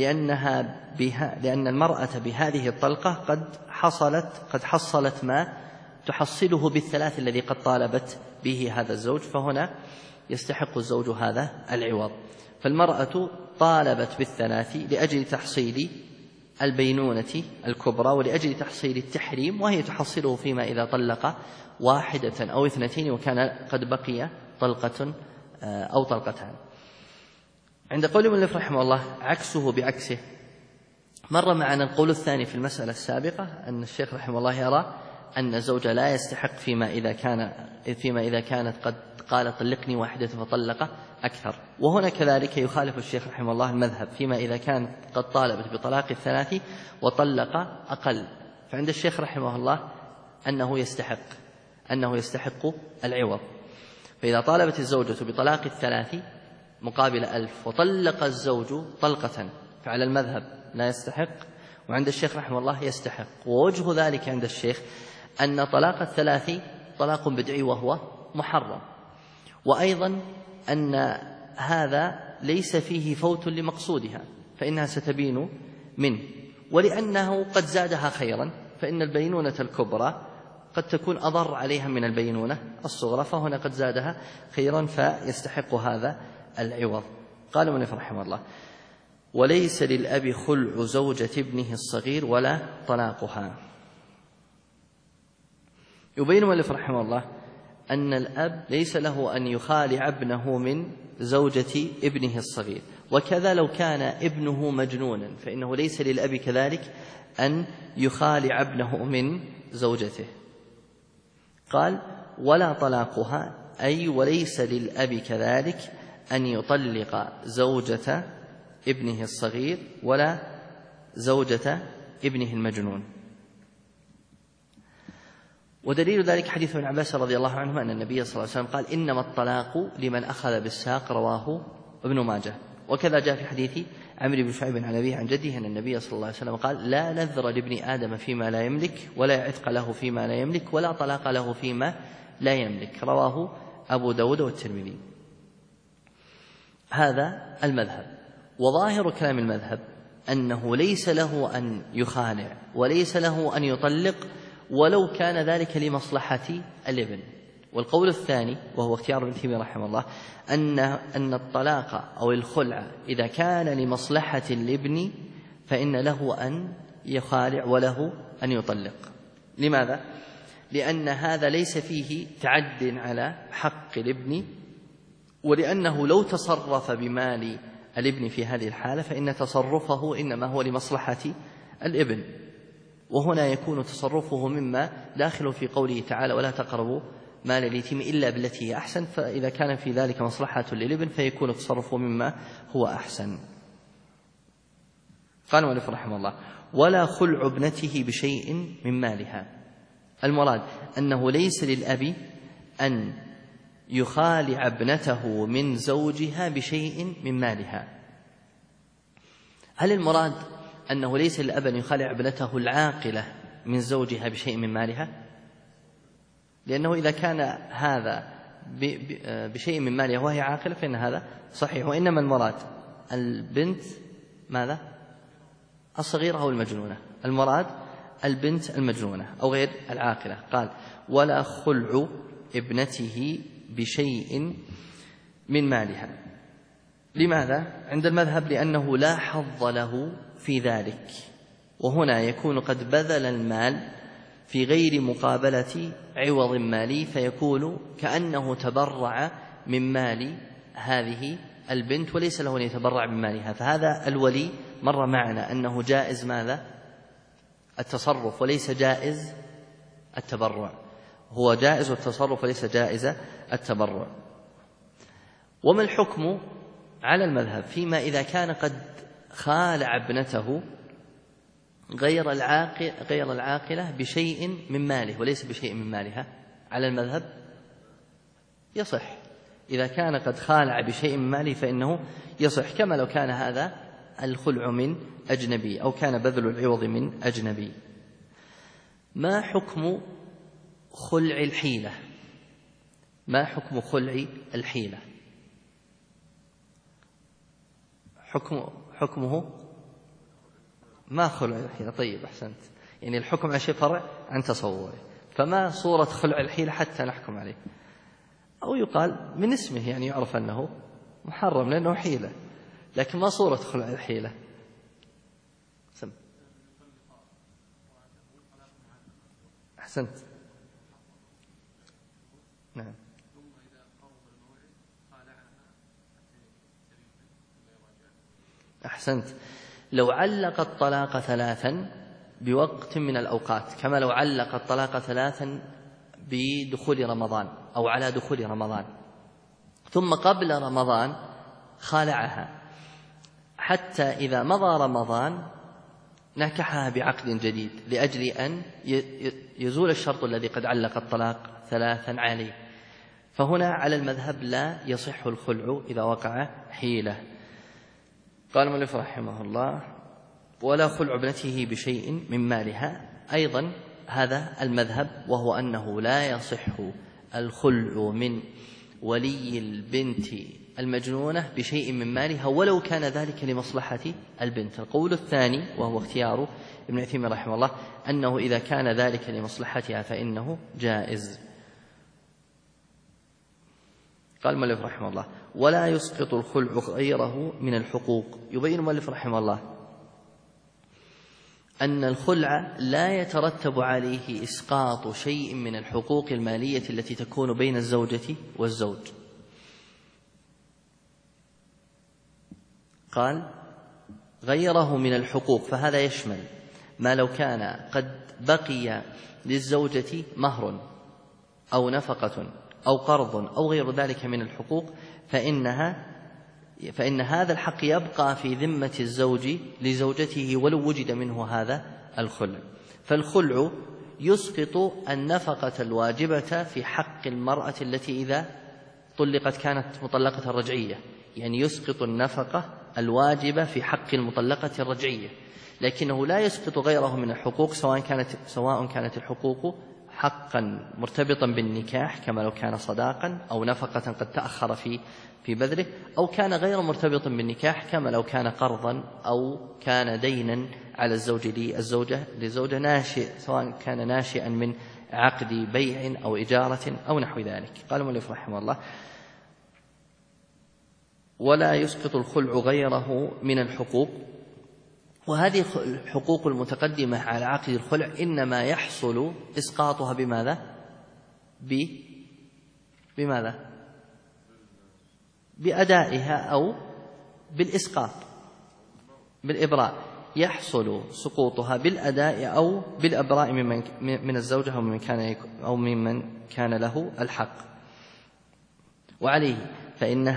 لأن المرأة بهذه الطلقة قد حصلت ما تحصله بالثلاث الذي قد طالبت به هذا الزوج، فهنا يستحق الزوج هذا العوض. فالمرأة طالبت بالثلاث لأجل تحصيل البينونة الكبرى ولأجل تحصيل التحريم، وهي تحصله فيما إذا طلق 1 أو 2 وكان قد بقي طلقة أو طلقتان. عند قول المؤلف رحمه الله عكسه بعكسه، مر معنا القول الثاني في المسألة السابقة أن الشيخ رحمه الله يرى أن الزوج لا يستحق فيما إذا كانت قد قال طلقني 1 فطلق أكثر، وهنا كذلك يخالف الشيخ رحمه الله المذهب فيما إذا كانت قد طالبت بطلاق 3 وطلق أقل، فعند الشيخ رحمه الله أنه يستحق العوض. فإذا طالبت الزوجة بطلاق 3 مقابل 1000 وطلق الزوج طلقة فعلى المذهب لا يستحق، وعند الشيخ رحمه الله يستحق. ووجه ذلك عند الشيخ أن طلاق 3 طلاق بدعي وهو محرم، وأيضا أن هذا ليس فيه فوت لمقصودها فإنها ستبين منه، ولأنه قد زادها خيرا فإن البينونة الكبرى قد تكون أضر عليها من البينونة الصغرى، فهنا قد زادها خيرا فيستحق هذا العوض. قال المؤلف رحمه الله: وليس للأب خلع زوجة ابنه الصغير ولا طلاقها. يبين المؤلف رحمه الله أن الأب ليس له أن يخالع ابنه من زوجة ابنه الصغير، وكذا لو كان ابنه مجنونا فإنه ليس للأب كذلك أن يخالع ابنه من زوجته. قال: ولا طلاقها، أي وليس للأب كذلك أن يطلق زوجة ابنه الصغير ولا زوجة ابنه المجنون. ودليل ذلك حديث ابن عباس رضي الله عنهما أن النبي صلى الله عليه وسلم قال إنما الطلاق لمن أخذ بالساق، رواه ابن ماجه. وكذا جاء في حديث عمرو بن شعيب عن أبيه عن جده أن النبي صلى الله عليه وسلم قال لا نذر لابن آدم فيما لا يملك، ولا عتق له فيما لا يملك، ولا طلاق له فيما لا يملك، رواه أبو داود والترمذي. هذا المذهب. وظاهر كلام المذهب أنه ليس له أن يخالع وليس له أن يطلق ولو كان ذلك لمصلحة الابن. والقول الثاني وهو اختيار ابن تيمية رحمه الله أن الطلاق أو الخلع إذا كان لمصلحة الابن فإن له أن يخالع وله أن يطلق. لماذا؟ لأن هذا ليس فيه تعد على حق الابن، ولأنه لو تصرف بمال الابن في هذه الحالة فإن تصرفه إنما هو لمصلحة الابن، وهنا يكون تصرفه مما داخل في قوله تعالى ولا تقربوا مال اليتيم إلا بالتي هي أحسن، فإذا كان في ذلك مصلحة للابن فيكون تصرفه مما هو أحسن. قال المؤلف رحمه الله ولا خلع ابنته بشيء من مالها. المراد أنه ليس للأب أن يخالع ابنته من زوجها بشيء من مالها. هل المراد أنه ليس للأب أن يخالع ابنته العاقلة من زوجها بشيء من مالها؟ لأنه إذا كان هذا بشيء من مالها وهي عاقلة فإن هذا صحيح، وإنما المراد البنت ماذا؟ الصغيرة أو المجنونة. المراد البنت المجنونة أو غير العاقلة. قال ولا خلع ابنته بشيء من مالها. لماذا؟ عند المذهب لأنه لا حظ له في ذلك، وهنا يكون قد بذل المال في غير مقابلة عوض مالي، فيكون كأنه تبرع من مال هذه البنت وليس له أن يتبرع من مالها. فهذا الولي مر معنا أنه جائز ماذا؟ التصرف وليس جائز التبرع. هو جائز التصرف وليس جائز التبرع. وما الحكم على المذهب فيما إذا كان قد خالع ابنته غير العاقلة بشيء من ماله وليس بشيء من مالها؟ على المذهب يصح. إذا كان قد خالع بشيء من ماله فإنه يصح، كما لو كان هذا الخلع من أجنبي أو كان بذل العوض من أجنبي. ما حكم خلع الحيلة؟ ما حكم خلع الحيلة؟ حكمه ما خلع الحيلة. طيب أحسنت، يعني الحكم على شيء فرع عن تصوره، فما صورة خلع الحيلة حتى نحكم عليه؟ أو يقال من اسمه يعني يعرف أنه محرم لأنه حيلة، لكن ما صورة خلع الحيلة؟ سم. أحسنت، نعم. أحسنت. لو علق الطلاق 3 بوقت من الأوقات، كما لو علق الطلاق 3 بدخول رمضان أو على دخول رمضان، ثم قبل رمضان خالعها حتى إذا مضى رمضان نكحها بعقد جديد لأجل أن يزول الشرط الذي قد علق الطلاق 3 عليه، فهنا على المذهب لا يصح الخلع إذا وقع حيلة. قال المؤلف رحمه الله ولا خلع ابنته بشيء من مالها. أيضا هذا المذهب، وهو أنه لا يصح الخلع من ولي البنت المجنونة بشيء من مالها ولو كان ذلك لمصلحة البنت. القول الثاني وهو اختيار ابن عثيمين رحمه الله أنه إذا كان ذلك لمصلحتها فإنه جائز. قال المؤلف رحمه الله ولا يسقط الخلع غيره من الحقوق. يبين المؤلف رحمه الله أن الخلع لا يترتب عليه إسقاط شيء من الحقوق المالية التي تكون بين الزوجة والزوج. قال غيره من الحقوق، فهذا يشمل ما لو كان قد بقي للزوجة مهر أو نفقة أو قرض أو غير ذلك من الحقوق، فإن هذا الحق يبقى في ذمة الزوج لزوجته ولو وجد منه هذا الخلع. فالخلع يسقط النفقة الواجبة في حق المرأة التي إذا طلقت كانت مطلقة رجعية، يعني يسقط النفقة الواجبة في حق المطلقة الرجعية، لكنه لا يسقط غيره من الحقوق سواء كانت الحقوق حقا مرتبطا بالنكاح كما لو كان صداقا أو نفقة قد تأخر في بذله، أو كان غير مرتبط بالنكاح كما لو كان قرضا أو كان دينا على الزوج للزوجة ناشئ، سواء كان ناشئا من عقد بيع أو إجارة أو نحو ذلك. قال المؤلف رحمه الله: ولا يسقط الخلع غيره من الحقوق. وهذه الحقوق المتقدمة على عقد الخلع إنما يحصل إسقاطها بماذا؟ بأدائها أو بالإسقاط، بالإبراء، يحصل سقوطها بالأداء أو بالأبراء من الزوجة أو ممن كان له الحق. وعليه فإن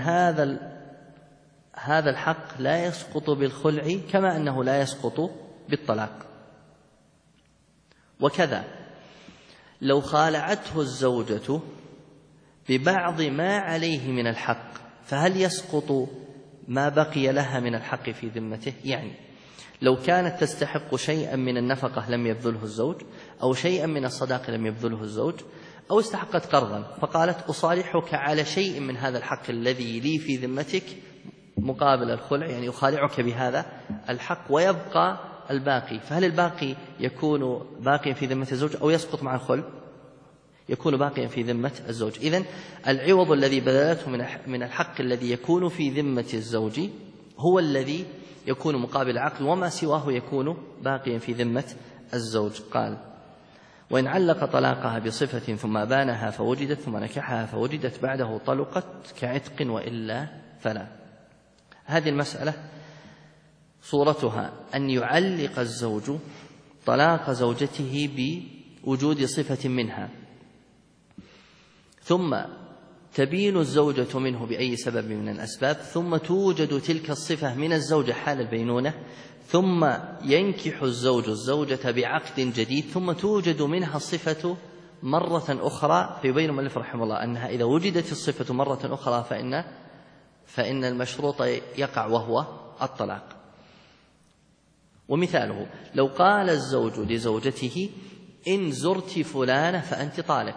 هذا الحق لا يسقط بالخلع كما أنه لا يسقط بالطلاق. وكذا لو خالعته الزوجة ببعض ما عليه من الحق فهل يسقط ما بقي لها من الحق في ذمته؟ يعني لو كانت تستحق شيئا من النفقة لم يبذله الزوج، أو شيئا من الصداق لم يبذله الزوج، أو استحقت قرضا فقالت أصالحك على شيء من هذا الحق الذي لي في ذمتك مقابل الخلع، يعني أخالعك بهذا الحق ويبقى الباقي، فهل الباقي يكون باقيا في ذمة الزوج أو يسقط مع الخلع؟ يكون باقيا في ذمة الزوج. إذن العوض الذي بذلته من الحق الذي يكون في ذمة الزوج هو الذي يكون مقابل العقد، وما سواه يكون باقيا في ذمة الزوج. قال: وإن علق طلاقها بصفة ثم بانها فوجدت ثم نكحها فوجدت بعده طلقت كعتق وإلا فلا. هذه المسألة صورتها أن يعلق الزوج طلاق زوجته بوجود صفة منها، ثم تبين الزوجة منه بأي سبب من الأسباب، ثم توجد تلك الصفة من الزوجة حال البينونة، ثم ينكح الزوج الزوجة بعقد جديد، ثم توجد منها الصفة مرة أخرى. فيبين المؤلف رحمه الله أنها إذا وجدت الصفة مرة أخرى فإن المشروط يقع وهو الطلاق. ومثاله: لو قال الزوج لزوجته: إن زرت فلانة فأنت طالق،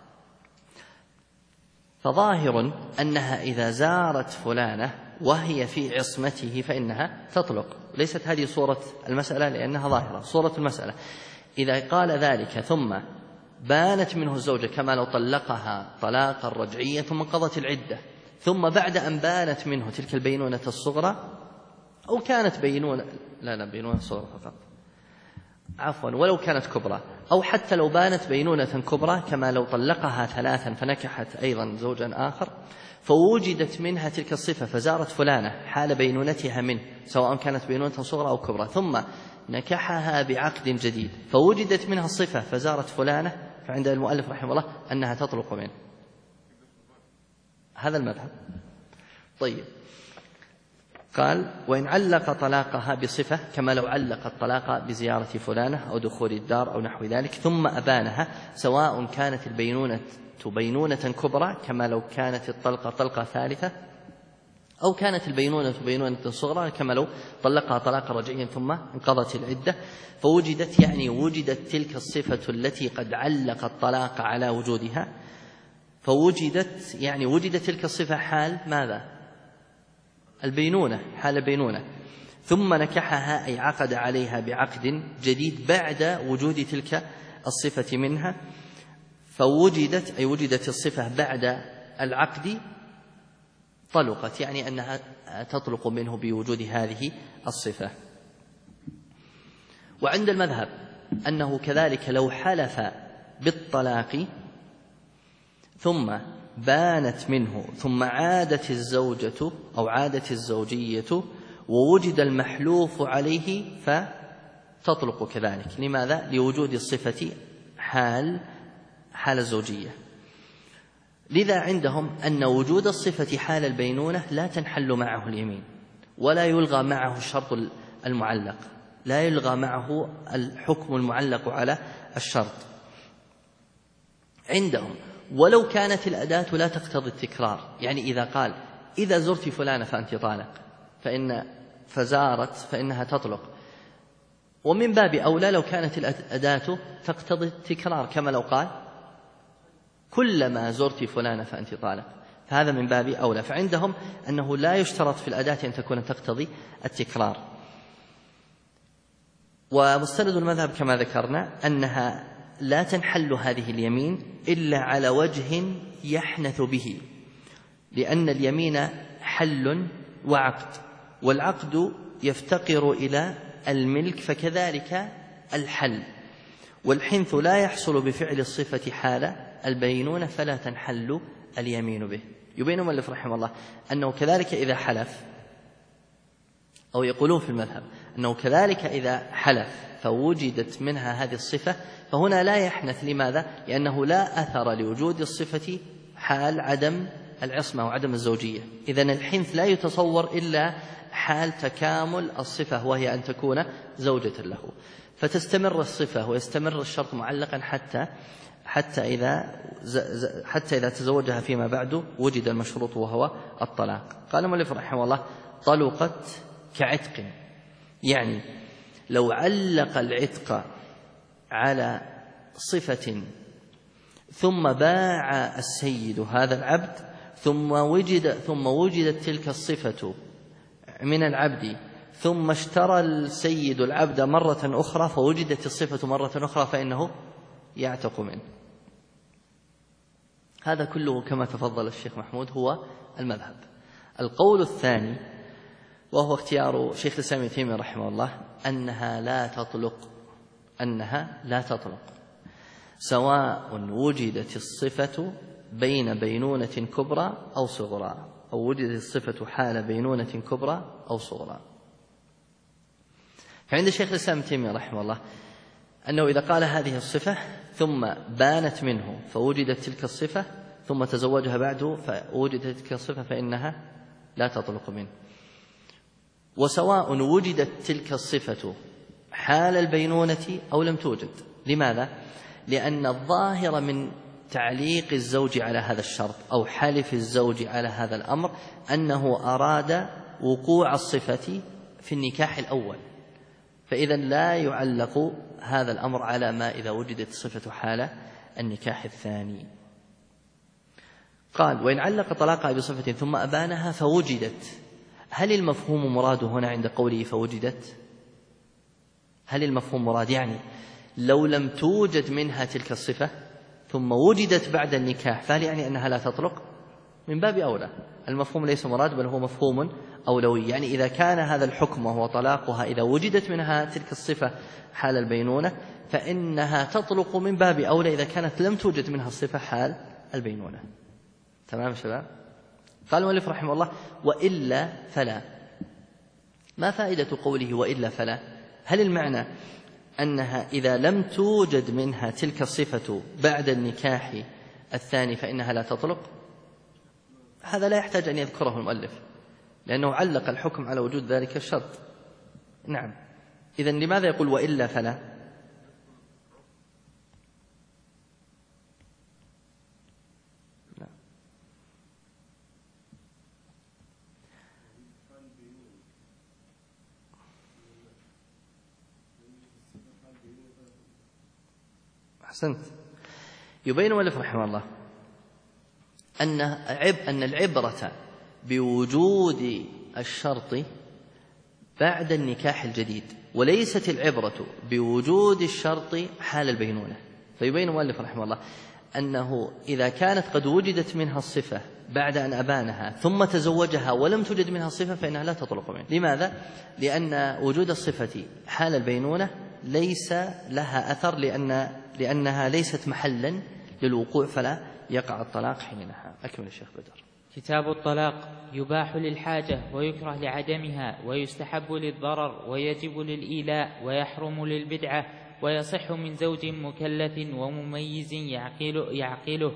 فظاهر أنها إذا زارت فلانة وهي في عصمته فإنها تطلق. ليست هذه صورة المسألة لأنها ظاهرة. صورة المسألة إذا قال ذلك ثم بانت منه الزوجة كما لو طلقها طلاقا رجعيا ثم انقضت العدة، ثم بعد أن بانت منه تلك البينونة الصغرى، أو كانت بينونة صغرى فقط، ولو كانت كبرى، أو حتى لو بانت بينونة كبرى كما لو طلقها 3 فنكحت أيضا زوجا آخر، فوجدت منها تلك الصفة فزارت فلانة حال بينونتها منه سواء كانت بينونة صغرى أو كبرى، ثم نكحها بعقد جديد فوجدت منها الصفة فزارت فلانة، فعند المؤلف رحمه الله أنها تطلق منه. هذا المذهب. طيب، قال: وإن علق طلاقها بصفة كما لو علق الطلاق بزيارة فلانة أو دخول الدار أو نحو ذلك، ثم أبانها، سواء كانت البينونة بينونة كبرى كما لو كانت الطلقة طلقة ثالثة، أو كانت البينونة بينونة صغرى كما لو طلقها طلاقا رجعيا ثم انقضت العدة، فوجدت وجدت تلك الصفة التي قد علق الطلاق على وجودها، وجدت تلك الصفة حال ماذا؟ البينونة، حال البينونة، ثم نكحها أي عقد عليها بعقد جديد بعد وجود تلك الصفة منها، وجدت الصفة بعد العقد طلقت، يعني أنها تطلق منه بوجود هذه الصفة. وعند المذهب أنه كذلك لو حلف بالطلاق ثم بانت منه ثم عادت الزوجة أو عادت الزوجية ووجد المحلوف عليه فتطلق كذلك. لماذا؟ لوجود الصفة حال الزوجية. لذا عندهم أن وجود الصفة حال البينونة لا تنحل معه اليمين، ولا يلغى معه الشرط المعلق، لا يلغى معه الحكم المعلق على الشرط. عندهم ولو كانت الأداة لا تقتضي التكرار، يعني إذا قال إذا زرت فلانة فأنت طالق فزارت فإنها تطلق، ومن باب أولى لو كانت الأداة تقتضي التكرار، كما لو قال كلما زرت فلانة فأنت طالق، فهذا من باب أولى. فعندهم أنه لا يشترط في الأداة أن تكون تقتضي التكرار. ومستند المذهب كما ذكرنا أنها لا تنحل هذه اليمين إلا على وجه يحنث به، لأن اليمين حل وعقد، والعقد يفتقر إلى الملك، فكذلك الحل، والحنث لا يحصل بفعل الصفة حال البينونة فلا تنحل اليمين به. يبين المؤلف رحمه الله أنه كذلك إذا حلف، أو يقولون في المذهب أنه كذلك إذا حلف فوجدت منها هذه الصفة فهنا لا يحنث. لماذا؟ لأنه لا أثر لوجود الصفة حال عدم العصمة وعدم الزوجية. إذن الحنث لا يتصور إلا حال تكامل الصفة، وهي أن تكون زوجة له، فتستمر الصفة ويستمر الشرط معلقا حتى إذا تزوجها فيما بعد وجد المشروط وهو الطلاق. قال المؤلف رحمه الله طلقت كعتق، يعني لو علق العتق على صفة ثم باع السيد هذا العبد ثم وجدت تلك الصفة من العبد ثم اشترى السيد العبد مرة أخرى فوجدت الصفة مرة أخرى فإنه يعتق منه. هذا كله كما تفضل الشيخ محمود هو المذهب. القول الثاني وهو اختيار شيخ الإسلام ابن تيمية رحمه الله أنها لا تطلق سواء وجدت الصفة بين بينونة كبرى أو صغرى، أو وجدت الصفة حال بينونة كبرى أو صغرى. فعند شيخ الإسلام ابن تيمية رحمه الله أنه إذا قال هذه الصفة ثم بانت منه فوجدت تلك الصفة ثم تزوجها بعده فوجدت تلك الصفة فإنها لا تطلق منه، وسواء وجدت تلك الصفة حال البينونة أو لم توجد. لماذا؟ لأن الظاهر من تعليق الزوج على هذا الشرط أو حلف الزوج على هذا الأمر أنه أراد وقوع الصفة في النكاح الأول، فإذا لا يعلق هذا الأمر على ما إذا وجدت الصفة حال النكاح الثاني. قال وإن علق طلاقها بصفة ثم أبانها فوجدت، هل المفهوم مراد هنا عند قوله فوجدت؟ هل المفهوم مراد يعني لو لم توجد منها تلك الصفة ثم وجدت بعد النكاح فهل يعني أنها لا تطلق؟ من باب أولى المفهوم ليس مراد بل هو مفهوم أولوي، يعني إذا كان هذا الحكم وهو طلاقها إذا وجدت منها تلك الصفة حال البينونة فإنها تطلق من باب أولى إذا كانت لم توجد منها الصفة حال البينونة. تمام شباب؟ قال المؤلف رحمه الله وإلا فلا. ما فائدة قوله وإلا فلا؟ هل المعنى أنها إذا لم توجد منها تلك الصفة بعد النكاح الثاني فإنها لا تطلق؟ هذا لا يحتاج أن يذكره المؤلف لأنه علق الحكم على وجود ذلك الشرط. نعم، إذن لماذا يقول وإلا فلا؟ أحسنت. يبين المؤلف رحمه الله أن العبرة بوجود الشرط بعد النكاح الجديد وليست العبرة بوجود الشرط حال البينونة. فيبين المؤلف رحمه الله أنه إذا كانت قد وجدت منها الصفة بعد أن أبانها ثم تزوجها ولم توجد منها الصفة فإنها لا تطلق منه. لماذا؟ لأن وجود الصفة حال البينونة ليس لها أثر لأنها ليست محلا للوقوع فلا يقع الطلاق حينها. أكمل الشيخ بدر. كتاب الطلاق. يباح للحاجة ويكره لعدمها، ويستحب للضرر، ويجب للإيلاء، ويحرم للبدعة، ويصح من زوج مكلف ومميز يعقله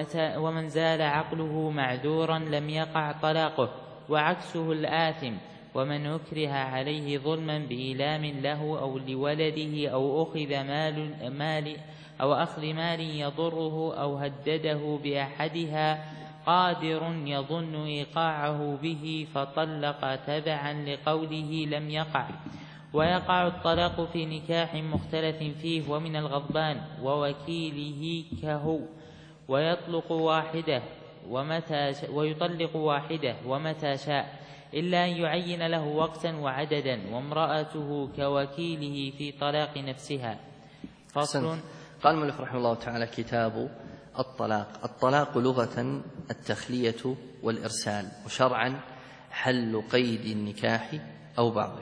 ومن زال عقله معذورا لم يقع طلاقه، وعكسه الآثم. ومن أكره عليه ظلما بإيلام له أو لولده أو أخذ مال يضره أو هدده بأحدها قادر يظن إيقاعه به فطلق تبعا لقوله لم يقع. ويقع الطلاق في نكاح مختلف فيه ومن الغضبان ووكيله كهو، ويطلق واحدة ومتى شاء إلا أن يعين له وقتا وعددا، وامرأته كوكيله في طلاق نفسها. فصل. قال المؤلف رحمه الله تعالى: كتاب الطلاق. الطلاق لغة التخلية والإرسال، وشرعا حل قيد النكاح أو بعضه.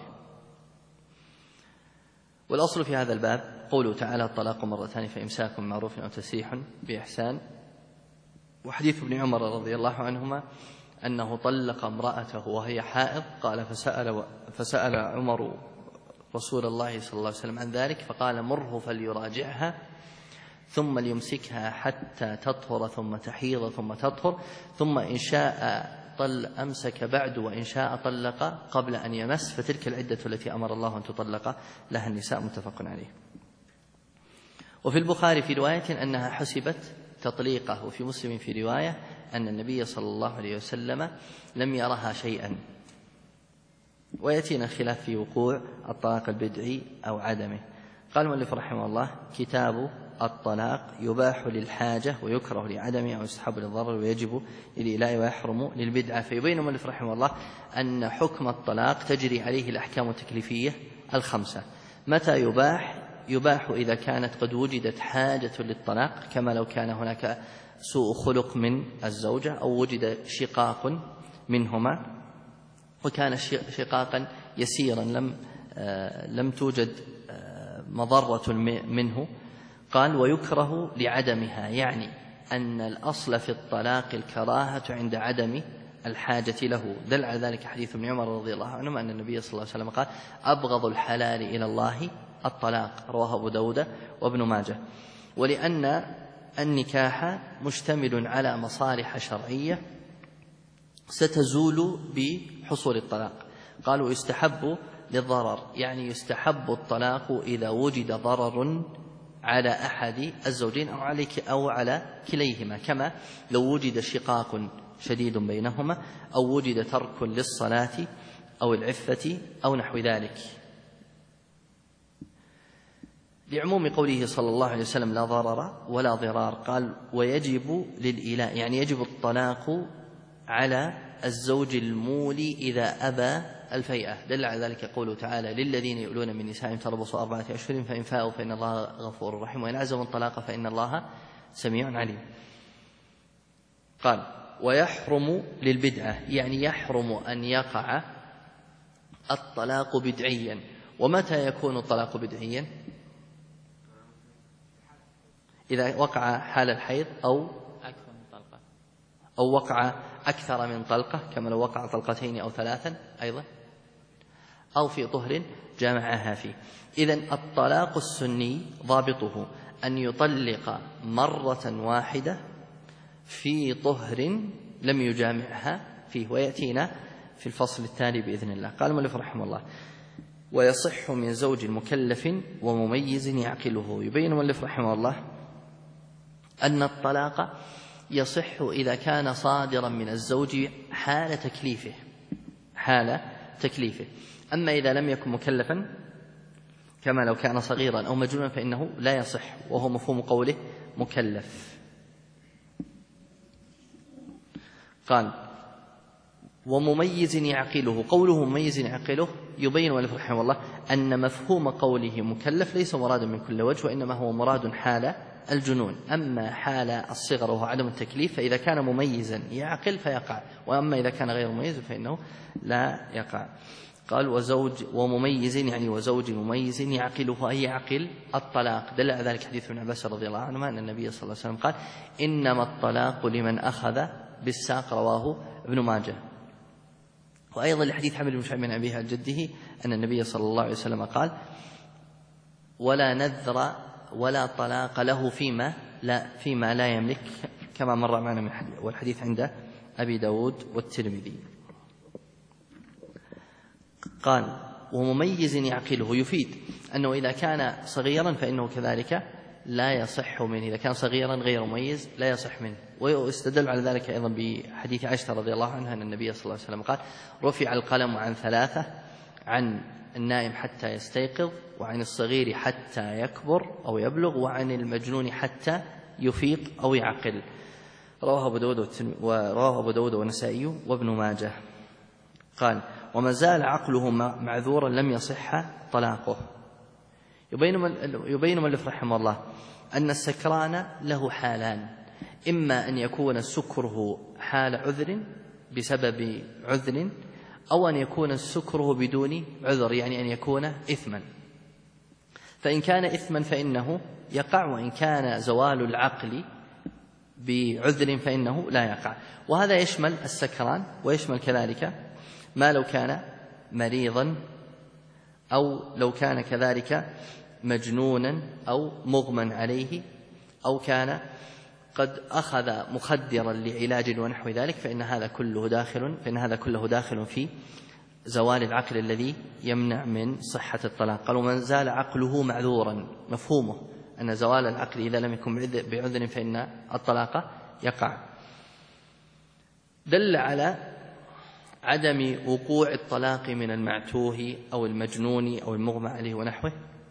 والأصل في هذا الباب قوله تعالى: الطلاق مرتان فإمساك بمعروف أو تسريح بإحسان. وحديث ابن عمر رضي الله عنهما أنه طلق امرأته وهي حائض، قال فسأل عمر رسول الله صلى الله عليه وسلم عن ذلك فقال: مره فليراجعها ثم ليمسكها حتى تطهر ثم تحيض ثم تطهر، ثم إن شاء أمسك بعد وإن شاء طلق قبل أن يمس، فتلك العدة التي أمر الله أن تطلق لها النساء. متفق عليه. وفي البخاري في رواية أنها حسبت تطليقه، وفي مسلم في رواية أن النبي صلى الله عليه وسلم لم يرها شيئا. ويأتينا خلاف في وقوع الطلاق البدعي أو عدمه. قال المؤلف رحمه الله: كتاب الطلاق يباح للحاجة ويكره لعدمه، أو يستحب للضرر ويجب للإيلاء ويحرم للبدعة. فيبين المؤلف رحمه الله أن حكم الطلاق تجري عليه الأحكام التكليفية الخمسة. متى يباح إذا كانت قد وجدت حاجة للطلاق، كما لو كان هناك سوء خلق من الزوجة أو وجد شقاق منهما، وكان شقاقا يسيرا لم توجد مضرة منه. قال: ويكره لعدمها، يعني أن الأصل في الطلاق الكراهة عند عدم الحاجة له. دل على ذلك حديث ابن عمر رضي الله عنه أن النبي صلى الله عليه وسلم قال: أبغض الحلال إلى الله الطلاق، رواه أبو داود وابن ماجه. ولأن النكاح مشتمل على مصالح شرعية ستزول بحصول الطلاق. قالوا: يستحب للضرر، يعني يستحب الطلاق إذا وجد ضرر على أحد الزوجين أو على كليهما، كما لو وجد شقاق شديد بينهما، أو وجد ترك للصلاة أو العفة أو نحو ذلك. لعموم قوله صلى الله عليه وسلم: لا ضرر ولا ضرار. قال: ويجب للإيلاء، يعني يجب الطلاق على الزوج المولي إذا أبى الفيئة. دل على ذلك قوله تعالى: للذين يؤلون من نسائهم تربصوا 4 أشهر فإن فاءوا فإن الله غفور رحيم وإن عزموا الطلاق فإن الله سميع عليم. قال: ويحرم للبدعة، يعني يحرم أن يقع الطلاق بدعيا. ومتى يكون الطلاق بدعيا؟ إذا وقع حال الحيض أو وقع أكثر من طلقة، كما لو وقع طلقتين أو 3 أيضا، أو في طهر جامعها فيه. إذن الطلاق السني ضابطه أن يطلق مرة واحدة في طهر لم يجامعها فيه. ويأتينا في الفصل التالي بإذن الله. قال المؤلف رحمه الله: ويصح من زوج مكلف ومميز يعقله. يبين المؤلف رحمه الله أن الطلاق يصح إذا كان صادرا من الزوج حال تكليفه. أما إذا لم يكن مكلفا، كما لو كان صغيرا أو مجنونا، فإنه لا يصح، وهو مفهوم قوله مكلف. قال: ومميز يعقله. قوله مميز يعقله يبين المؤلف رحمه الله أن مفهوم قوله مكلف ليس مرادا من كل وجه، وإنما هو مراد حال الجنون. أما حال الصغر وهو عدم التكليف، فإذا كان مميزا يعقل فيقع، وأما إذا كان غير مميز فإنه لا يقع. قال: ومميز، يعني وزوج مميز يعقله، أي يعقل الطلاق. دل على ذلك حديث ابن عباس رضي الله عنهما أن النبي صلى الله عليه وسلم قال: إنما الطلاق لمن أخذ بالساق، رواه ابن ماجه. وأيضا لحديث حمل بن شعيب بن أبيه عن جده أن النبي صلى الله عليه وسلم قال: ولا نذر ولا طلاق له فيما لا يملك، كما مر معنا من الحديث، والحديث عند أبي داود والترمذي. قال ومميز يعقله، يفيد أنه إذا كان صغيرا فإنه كذلك لا يصح منه، إذا كان صغيرا غير مميز لا يصح منه. ويستدل على ذلك أيضا بحديث عائشة رضي الله عنها أن النبي صلى الله عليه وسلم قال رفع القلم عن 3، عن النائم حتى يستيقظ، وعن الصغير حتى يكبر أو يبلغ، وعن المجنون حتى يفيق أو يعقل. رواه أبو داود والنسائي وابن ماجه. قال وما زال عقله معذورا لم يصح طلاقه. يبين مؤلف رحمه الله أن السكران له حالان، إما أن يكون سكره حال عذر بسبب عذر، أو أن يكون سكره بدون عذر، يعني أن يكون إثما. فإن كان إثما فإنه يقع، وإن كان زوال العقل بعذر فإنه لا يقع. وهذا يشمل السكران، ويشمل كذلك ما لو كان مريضا، أو لو كان كذلك مجنونا أو مغمى عليه، أو كان قد أخذ مخدرا لعلاج ونحو ذلك، فإن هذا كله داخل في زوال العقل الذي يمنع من صحة الطلاق. قالوا من زال عقله معذورا، مفهومه أن زوال العقل إذا لم يكن بعذر فإن الطلاق يقع. دل على عدم وقوع الطلاق من المعتوه أو المجنون أو المغمى عليه ونحوه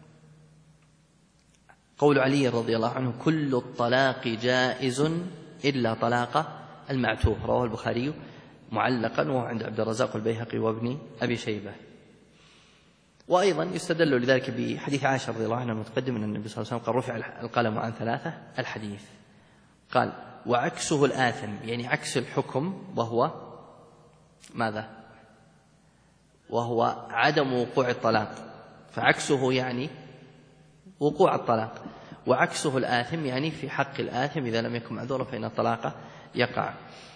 قول علي رضي الله عنه كل الطلاق جائز إلا طلاق المعتوه، رواه البخاري معلقا، وهو عند عبد الرزاق والبيهقي وابن أبي شيبة. وأيضا يستدل لذلك بحديث عائشة رضي الله عنها المتقدم أن النبي صلى الله عليه وسلم قال رفع القلم عن 3 الحديث. قال وعكسه الآثم، يعني عكس الحكم، وهو ماذا؟ وهو عدم وقوع الطلاق، فعكسه يعني وقوع الطلاق، وعكسه الآثم يعني في حق الآثم إذا لم يكن معذورا فإن الطلاق يقع.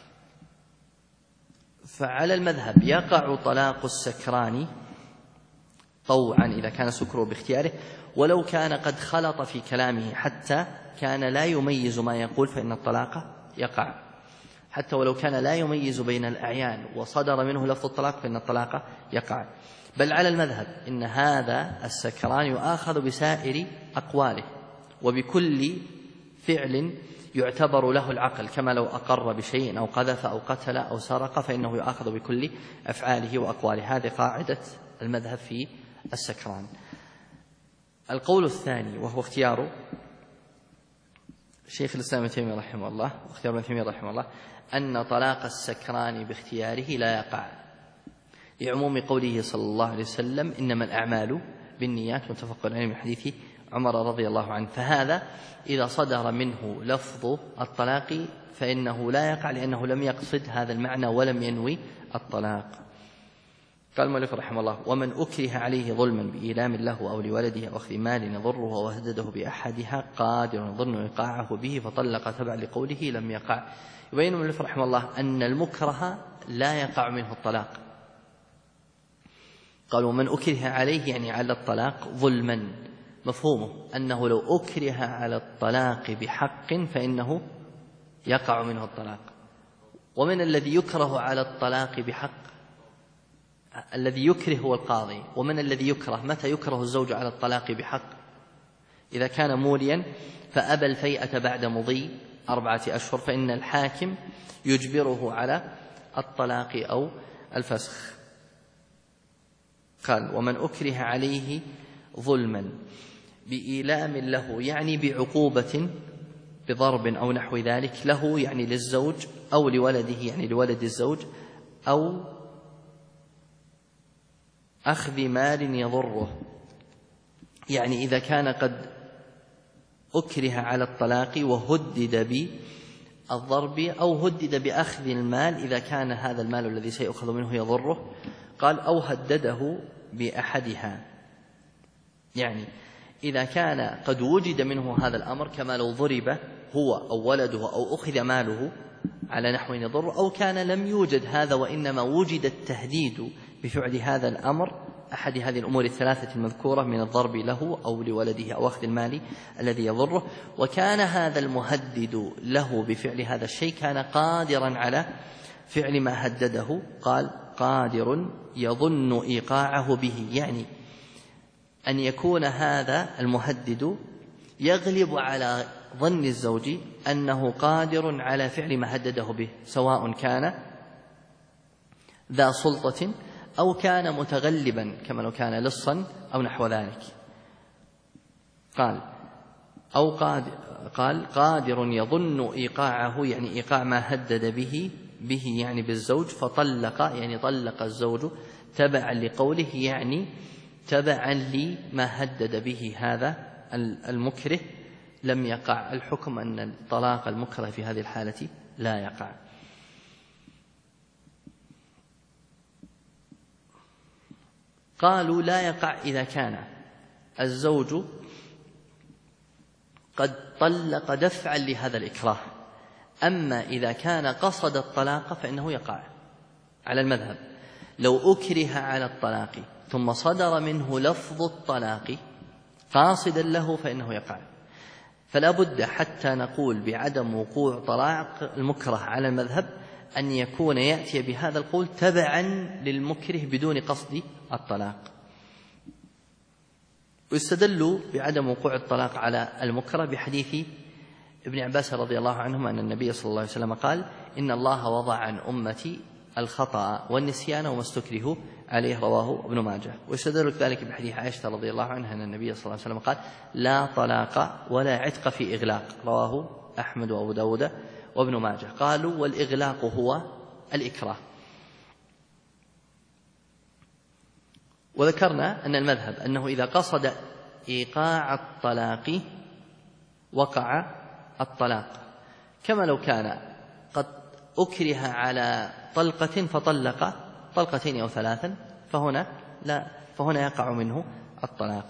فعلى المذهب يقع طلاق السكران طوعا إذا كان سكره باختياره، ولو كان قد خلط في كلامه حتى كان لا يميز ما يقول فإن الطلاق يقع، حتى ولو كان لا يميز بين الأعيان وصدر منه لفظ الطلاق فإن الطلاق يقع. بل على المذهب إن هذا السكران يؤاخذ بسائر أقواله، وبكل فعل يعتبر له العقل، كما لو أقر بشيء أو قذف أو قتل أو سرق فإنه يؤاخذ بكل أفعاله وأقواله. هذه قاعدة المذهب في السكران. القول الثاني وهو اختيار شيخ الإسلام ابن تيمية رحمه الله واختيار ابن تيمية رحمه الله أن طلاق السكران باختياره لا يقع، لعموم قوله صلى الله عليه وسلم إنما الأعمال بالنيات، متفق عليه من حديث عمر رضي الله عنه. فهذا إذا صدر منه لفظ الطلاق فإنه لا يقع، لأنه لم يقصد هذا المعنى ولم ينوي الطلاق. قال المؤلف رحمه الله ومن أكره عليه ظلما بإيلام له أو لولده أو أخذ مال يضره وهدده بأحدها قادر يظن إيقاعه به فطلق تبعا لقوله لم يقع. يبين المؤلف رحمه الله أن المكره لا يقع منه الطلاق. قال ومن أكره عليه يعني على الطلاق ظلما، مفهومه أنه لو أكره على الطلاق بحق فإنه يقع منه الطلاق. ومن الذي يكره على الطلاق بحق؟ الذي يكره هو القاضي. ومن الذي يكره؟ متى يكره الزوج على الطلاق بحق؟ إذا كان موليا فأبى الفيئة بعد مضي 4 أشهر فإن الحاكم يجبره على الطلاق أو الفسخ. قال ومن أكره عليه ظلما بإيلام له يعني بعقوبة بضرب أو نحو ذلك له يعني للزوج أو لولده يعني لولد الزوج، أو أخذ مال يضره، يعني إذا كان قد أكره على الطلاق وهدد بالضرب أو هدد بأخذ المال إذا كان هذا المال الذي سيأخذ منه يضره. قال أو هدده بأحدها، يعني إذا كان قد وجد منه هذا الأمر كما لو ضرب هو أو ولده أو أخذ ماله على نحو يضر، أو كان لم يوجد هذا وإنما وجد التهديد بفعل هذا الأمر أحد هذه الأمور الثلاثة المذكورة من الضرب له أو لولده أو أخذ المال الذي يضره، وكان هذا المهدد له بفعل هذا الشيء كان قادرا على فعل ما هدده. قال قادر يظن إيقاعه به، يعني أن يكون هذا المهدد يغلب على ظن الزوج أنه قادر على فعل ما هدده به، سواء كان ذا سلطة أو كان متغلبا كما لو كان لصا أو نحو ذلك. قال قادر يظن إيقاعه، يعني إيقاع ما هدد به يعني بالزوج، فطلق يعني طلق الزوج تبعا لقوله، يعني تبعا لما هدد به هذا المكره، لم يقع. الحكم أن الطلاق المكره في هذه الحالة لا يقع. قالوا لا يقع إذا كان الزوج قد طلق دفعا لهذا الإكراه، أما إذا كان قصد الطلاق فإنه يقع على المذهب. لو أكره على الطلاق ثم صدر منه لفظ الطلاق قاصدا له فإنه يقع. فلا بد حتى نقول بعدم وقوع طلاق المكره على المذهب أن يكون يأتي بهذا القول تبعا للمكره بدون قصد الطلاق. ويستدل بعدم وقوع الطلاق على المكره بحديث ابن عباس رضي الله عنهما أن النبي صلى الله عليه وسلم قال: إن الله وضع عن أمتي الخطأ والنسيان وما استكرهوا عليه، رواه ابن ماجه. ويستدل ذلك بحديث عائشة رضي الله عنها أن النبي صلى الله عليه وسلم قال: لا طلاق ولا عتق في إغلاق، رواه أحمد وأبو داود وابن ماجه. قالوا: والإغلاق هو الإكراه. وذكرنا أن المذهب أنه إذا قصد إيقاع الطلاق وقع الطلاق، كما لو كان قد أكره على طلقة فطلق طلقتين أو ثلاثا، فهنا يقع منه الطلاق.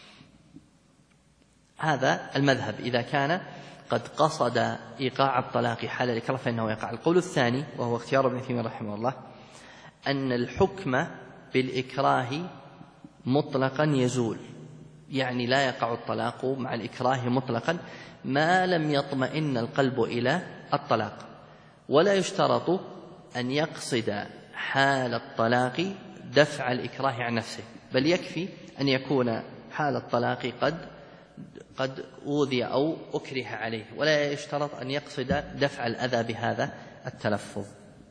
هذا المذهب إذا كان قد قصد إيقاع الطلاق حال الإكراه فإنه يقع. القول الثاني وهو اختيار ابن تيمية رحمه الله أن الحكم بالإكراه مطلقا يزول، يعني لا يقع الطلاق مع الإكراه مطلقا ما لم يطمئن القلب إلى الطلاق. ولا يشترط أن يقصد حال الطلاق دفع الإكراه عن نفسه، بل يكفي أن يكون حال الطلاق قد أوذي أو أكره عليه، ولا يشترط أن يقصد دفع الأذى بهذا التلفظ.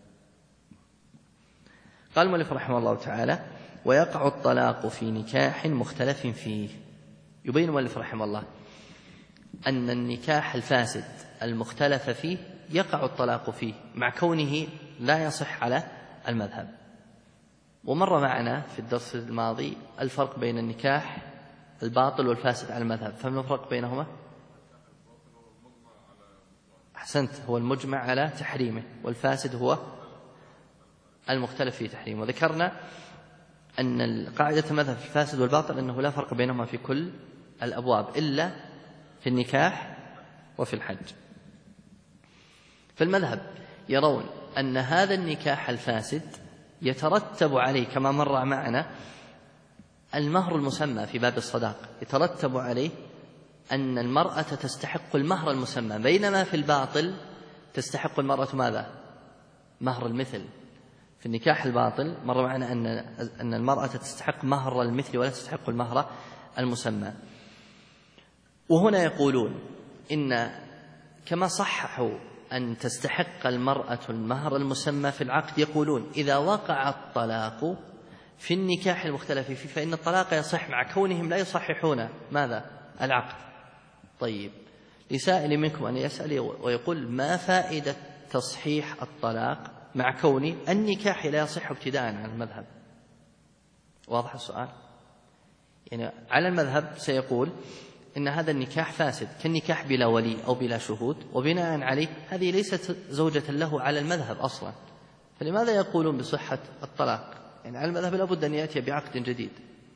قال المؤلف رحمه الله تعالى: ويقع الطلاق في نكاح مختلف فيه. يبين المؤلف رحمه الله أن النكاح الفاسد المختلف فيه يقع الطلاق فيه مع كونه لا يصح على المذهب. ومر معنا في الدرس الماضي الفرق بين النكاح الباطل والفاسد على المذهب، فما الفرق بينهما؟ أحسنت، هو المجمع على تحريمه، والفاسد هو المختلف في تحريمه. وذكرنا أن قاعدة المذهب في الفاسد والباطل أنه لا فرق بينهما في كل الأبواب إلا في النكاح وفي الحج. فالمذهب يرون أن هذا النكاح الفاسد يترتب عليه كما مر معنا المهر المسمى في باب الصداق، يترتب عليه أن المرأة تستحق المهر المسمى، بينما في الباطل تستحق المرأة ماذا؟ مهر المثل. في النكاح الباطل مر معنا أن المرأة تستحق مهر المثل ولا تستحق المهر المسمى. وهنا يقولون إن كما صححوا أن تستحق المرأة المهر المسمى في العقد، يقولون إذا وقع الطلاق في النكاح المختلف فيه فإن الطلاق يصح مع كونهم لا يصححون ماذا؟ العقد. طيب، لسائل منكم أن يسأل ويقول: ما فائدة تصحيح الطلاق مع كون النكاح لا يصح ابتداء على المذهب؟ واضح السؤال؟ يعني على المذهب سيقول إن هذا النكاح فاسد كالنكاح بلا ولي أو بلا شهود، وبناء عليه هذه ليست زوجة له على المذهب أصلا، فلماذا يقولون بصحة الطلاق؟ يعني على المذهب لابد أن يأتي بعقد جديد.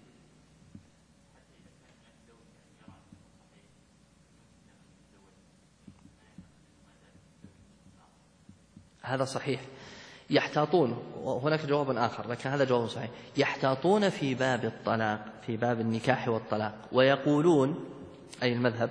هذا صحيح، يحتاطون، وهناك جواب آخر لكن هذا جواب صحيح، يحتاطون في باب الطلاق، في باب النكاح والطلاق، ويقولون أي المذهب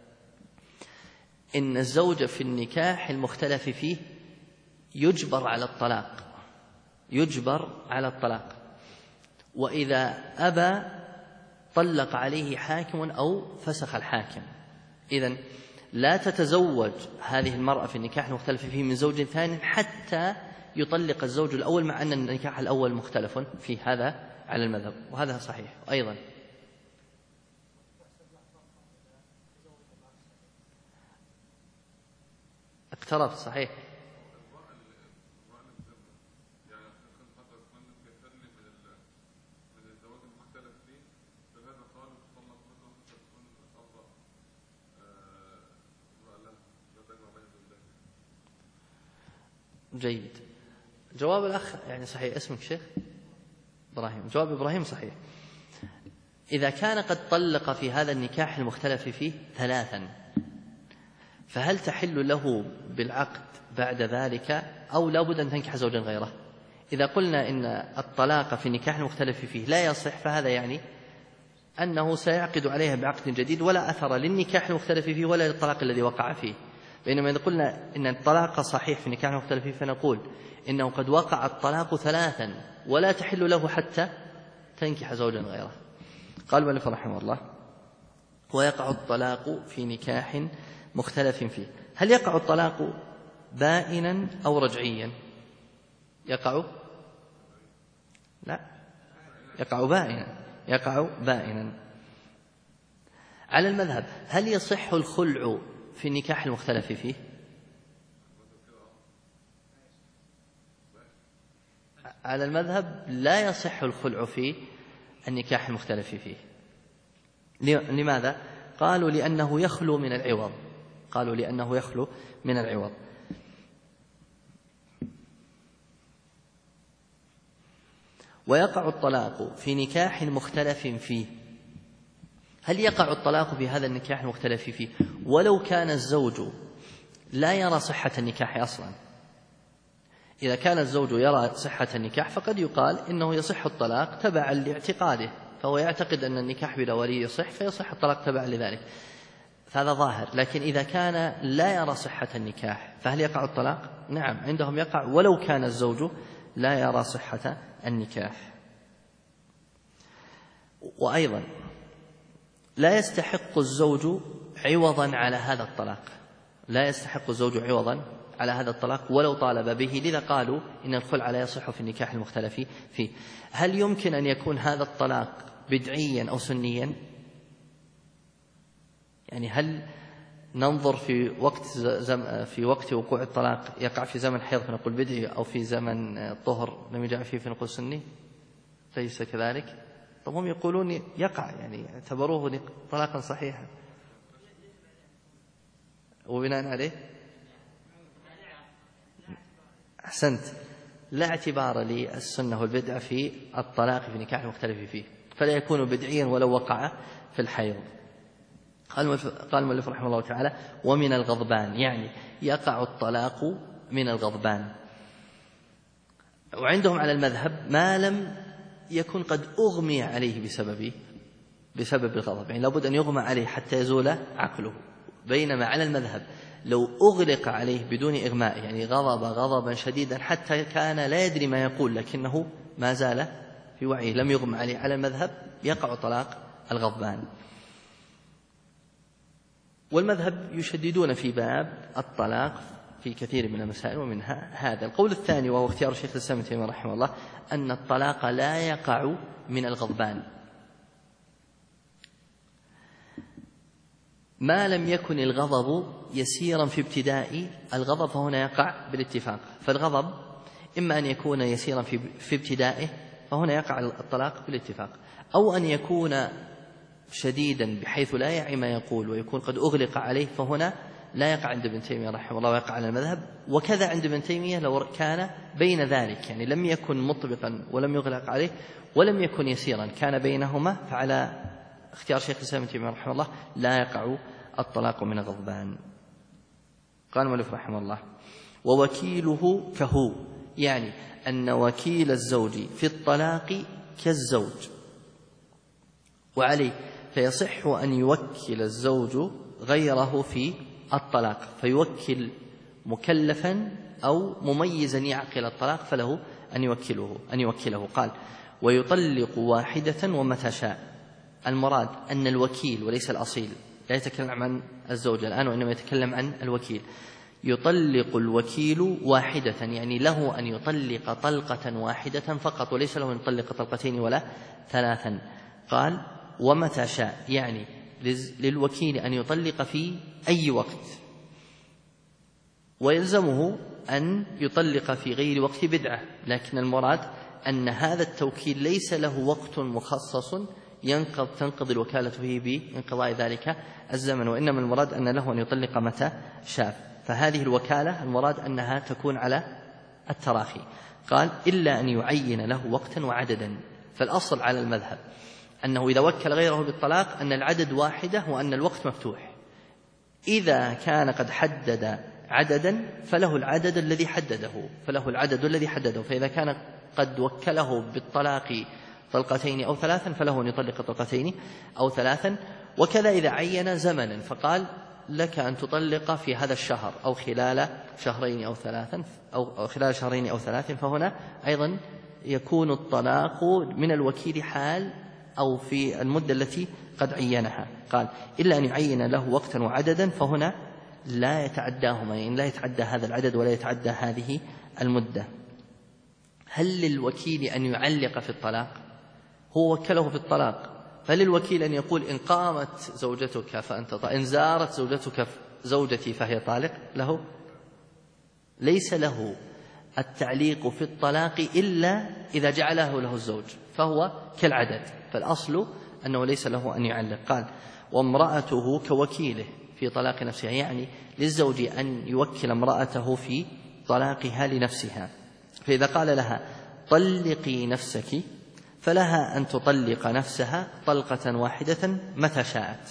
إن الزوج في النكاح المختلف فيه يجبر على الطلاق، يجبر على الطلاق، وإذا أبى طلق عليه حاكم أو فسخ الحاكم. إذن لا تتزوج هذه المرأة في النكاح المختلف فيه من زوج ثاني حتى يطلق الزوج الأول، مع أن النكاح الأول مختلف فيه، هذا على المذهب وهذا صحيح. أيضا اقتربت صحيح. جيد. جواب الأخ يعني صحيح. اسمك شيخ إبراهيم. جواب إبراهيم صحيح. إذا كان قد طلق في هذا النكاح المختلف فيه 3 فهل تحل له بالعقد بعد ذلك أو لا بد أن تنكح زوجا غيره؟ إذا قلنا إن الطلاق في النكاح المختلف فيه لا يصح، فهذا يعني أنه سيعقد عليها بعقد جديد ولا أثر للنكاح المختلف فيه ولا للطلاق الذي وقع فيه. بينما إذا قلنا إن الطلاق صحيح في النكاح المختلف فيه فنقول إنه قد وقع الطلاق 3 ولا تحل له حتى تنكح زوجا غيره. قال المؤلف رحمه الله: ويقع الطلاق في نكاح مختلف فيه. هل يقع الطلاق بائنا أو رجعيا؟ لا، يقع بائنا. على المذهب هل يصح الخلع في النكاح المختلف فيه؟ على المذهب لا يصح الخلع في النكاح المختلف فيه. لماذا؟ قالوا لأنه يخلو من العوض. ويقع الطلاق في نكاح مختلف فيه. هل يقع الطلاق في هذا النكاح المختلف فيه ولو كان الزوج لا يرى صحة النكاح أصلا؟ إذا كان الزوج يرى صحة النكاح فقد يقال إنه يصح الطلاق تبعا لاعتقاده، فهو يعتقد أن النكاح بلا ولي يصح فيصح الطلاق تبعا لذلك، فهذا ظاهر. لكن إذا كان لا يرى صحة النكاح فهل يقع الطلاق؟ نعم، عندهم يقع ولو كان الزوج لا يرى صحة النكاح. وأيضا لا يستحق الزوج عوضا على هذا الطلاق ولو طالب به، لذا قالوا إن الخلع لا يصح في النكاح المختلف فيه. هل يمكن أن يكون هذا الطلاق بدعيا أو سنيا؟ يعني هل ننظر في وقت وقوع الطلاق يقع في زمن حيض فنقول بدعي، أو في زمن الطهر لم يجع فيه فنقول سني؟ ليس كذلك. طب هم يقولون يقع، يعني اعتبروه طلاقا صحيحا، وبناء عليه أحسنت، لا اعتبار للسنة والبدعة في الطلاق في نكاح المختلف فيه، فلا يكون بدعيا ولو وقع في الحيض. قال المؤلف رحمه الله تعالى: ومن الغضبان، يعني يقع الطلاق من الغضبان. وعندهم على المذهب ما لم يكن قد أغمي عليه بسبب الغضب، يعني لابد أن يغمى عليه حتى يزول عقله. بينما على المذهب لو أغلق عليه بدون إغماء، يعني غضبا شديدا حتى كان لا يدري ما يقول لكنه ما زال في وعيه لم يغمى عليه، على المذهب يقع طلاق الغضبان. والمذهب يشددون في باب الطلاق في كثير من المسائل، ومنها هذا القول الثاني وهو اختيار الشيخ الإسلام ابن تيمية رحمه الله، أن الطلاق لا يقع من الغضبان ما لم يكن الغضب يسيرا في ابتداء الغضب، فهنا يقع بالاتفاق. فالغضب إما أن يكون يسيرا في ابتدائه فهنا يقع الطلاق بالاتفاق، أو أن يكون شديدا بحيث لا يعي ما يقول ويكون قد أغلق عليه، فهنا لا يقع عند ابن تيمية رحمه الله ويقع على المذهب. وكذا عند ابن تيمية لو كان بين ذلك، يعني لم يكن مطبقا ولم يغلق عليه ولم يكن يسيرا، كان بينهما، فعلى اختيار شيخ الإسلام ابن تيمية رحمه الله لا يقع الطلاق من الغضبان. قال المؤلف رحمه الله: ووكيله كهو، يعني أن وكيل الزوج في الطلاق كالزوج، وعليه فيصح أن يوكل الزوج غيره في الطلاق، فيوكل مكلفا أو مميزا يعقل الطلاق فله أن يوكله. قال ويطلق واحدة ومتى شاء. المراد أن الوكيل وليس الأصيل، لا يتكلم عن الزوجة الآن وإنما يتكلم عن الوكيل. يطلق الوكيل واحدة يعني له أن يطلق طلقة واحدة فقط، وليس له أن يطلق طلقتين ولا ثلاثا. قال ومتى شاء يعني للوكيل أن يطلق في أي وقت، ويلزمه أن يطلق في غير وقت بدعة، لكن المراد أن هذا التوكيل ليس له وقت مخصص تنقضي الوكالة فيه بانقضاء ذلك الزمن، وإنما المراد أن له أن يطلق متى شاء. فهذه الوكالة المراد أنها تكون على التراخي. قال إلا أن يعين له وقتا وعددا. فالأصل على المذهب أنه إذا وكل غيره بالطلاق أن العدد واحدة وأن الوقت مفتوح. إذا كان قد حدد عددا فله العدد الذي حدده، فإذا كان قد وكله بالطلاق طلقتين أو ثلاثا فله أن يطلق طلقتين أو ثلاثا. وكذا إذا عين زمنا فقال لك أن تطلق في هذا الشهر أو خلال شهرين أو ثلاثا أو خلال شهرين أو ثلاث، فهنا أيضا يكون الطلاق من الوكيل حال أو في المدة التي قد عينها. قال إلا أن يعين له وقتا وعددا، فهنا لا يتعداهما، يعني لا يتعدى هذا العدد ولا يتعدى هذه المدة. هل للوكيل أن يعلق في الطلاق؟ هو وكله في الطلاق، فللوكيل أن يقول إن قامت زوجتك فأنت طالق، إن زارت زوجتك زوجتي فهي طالق؟ ليس له التعليق في الطلاق إلا إذا جعله له الزوج، فهو كالعدد، فالأصل أنه ليس له أن يعلق. قال وامرأته كوكيله في طلاق نفسها، يعني للزوج أن يوكل امرأته في طلاقها لنفسها. فإذا قال لها طلقي نفسك فلها أن تطلق نفسها طلقة واحدة متى شاءت،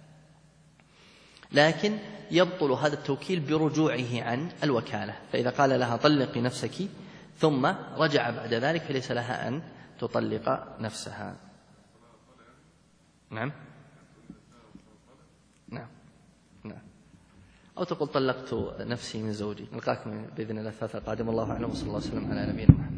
لكن يبطل هذا التوكيل برجوعه عن الوكالة. فإذا قال لها طلقي نفسك ثم رجع بعد ذلك فليس لها أن تطلق نفسها. نعم أو تقول طلقت نفسي من زوجي. نلقاكم بإذن الله الثلاثاء القادم. الله أعلم، وصلى الله وسلم على نبينا محمد.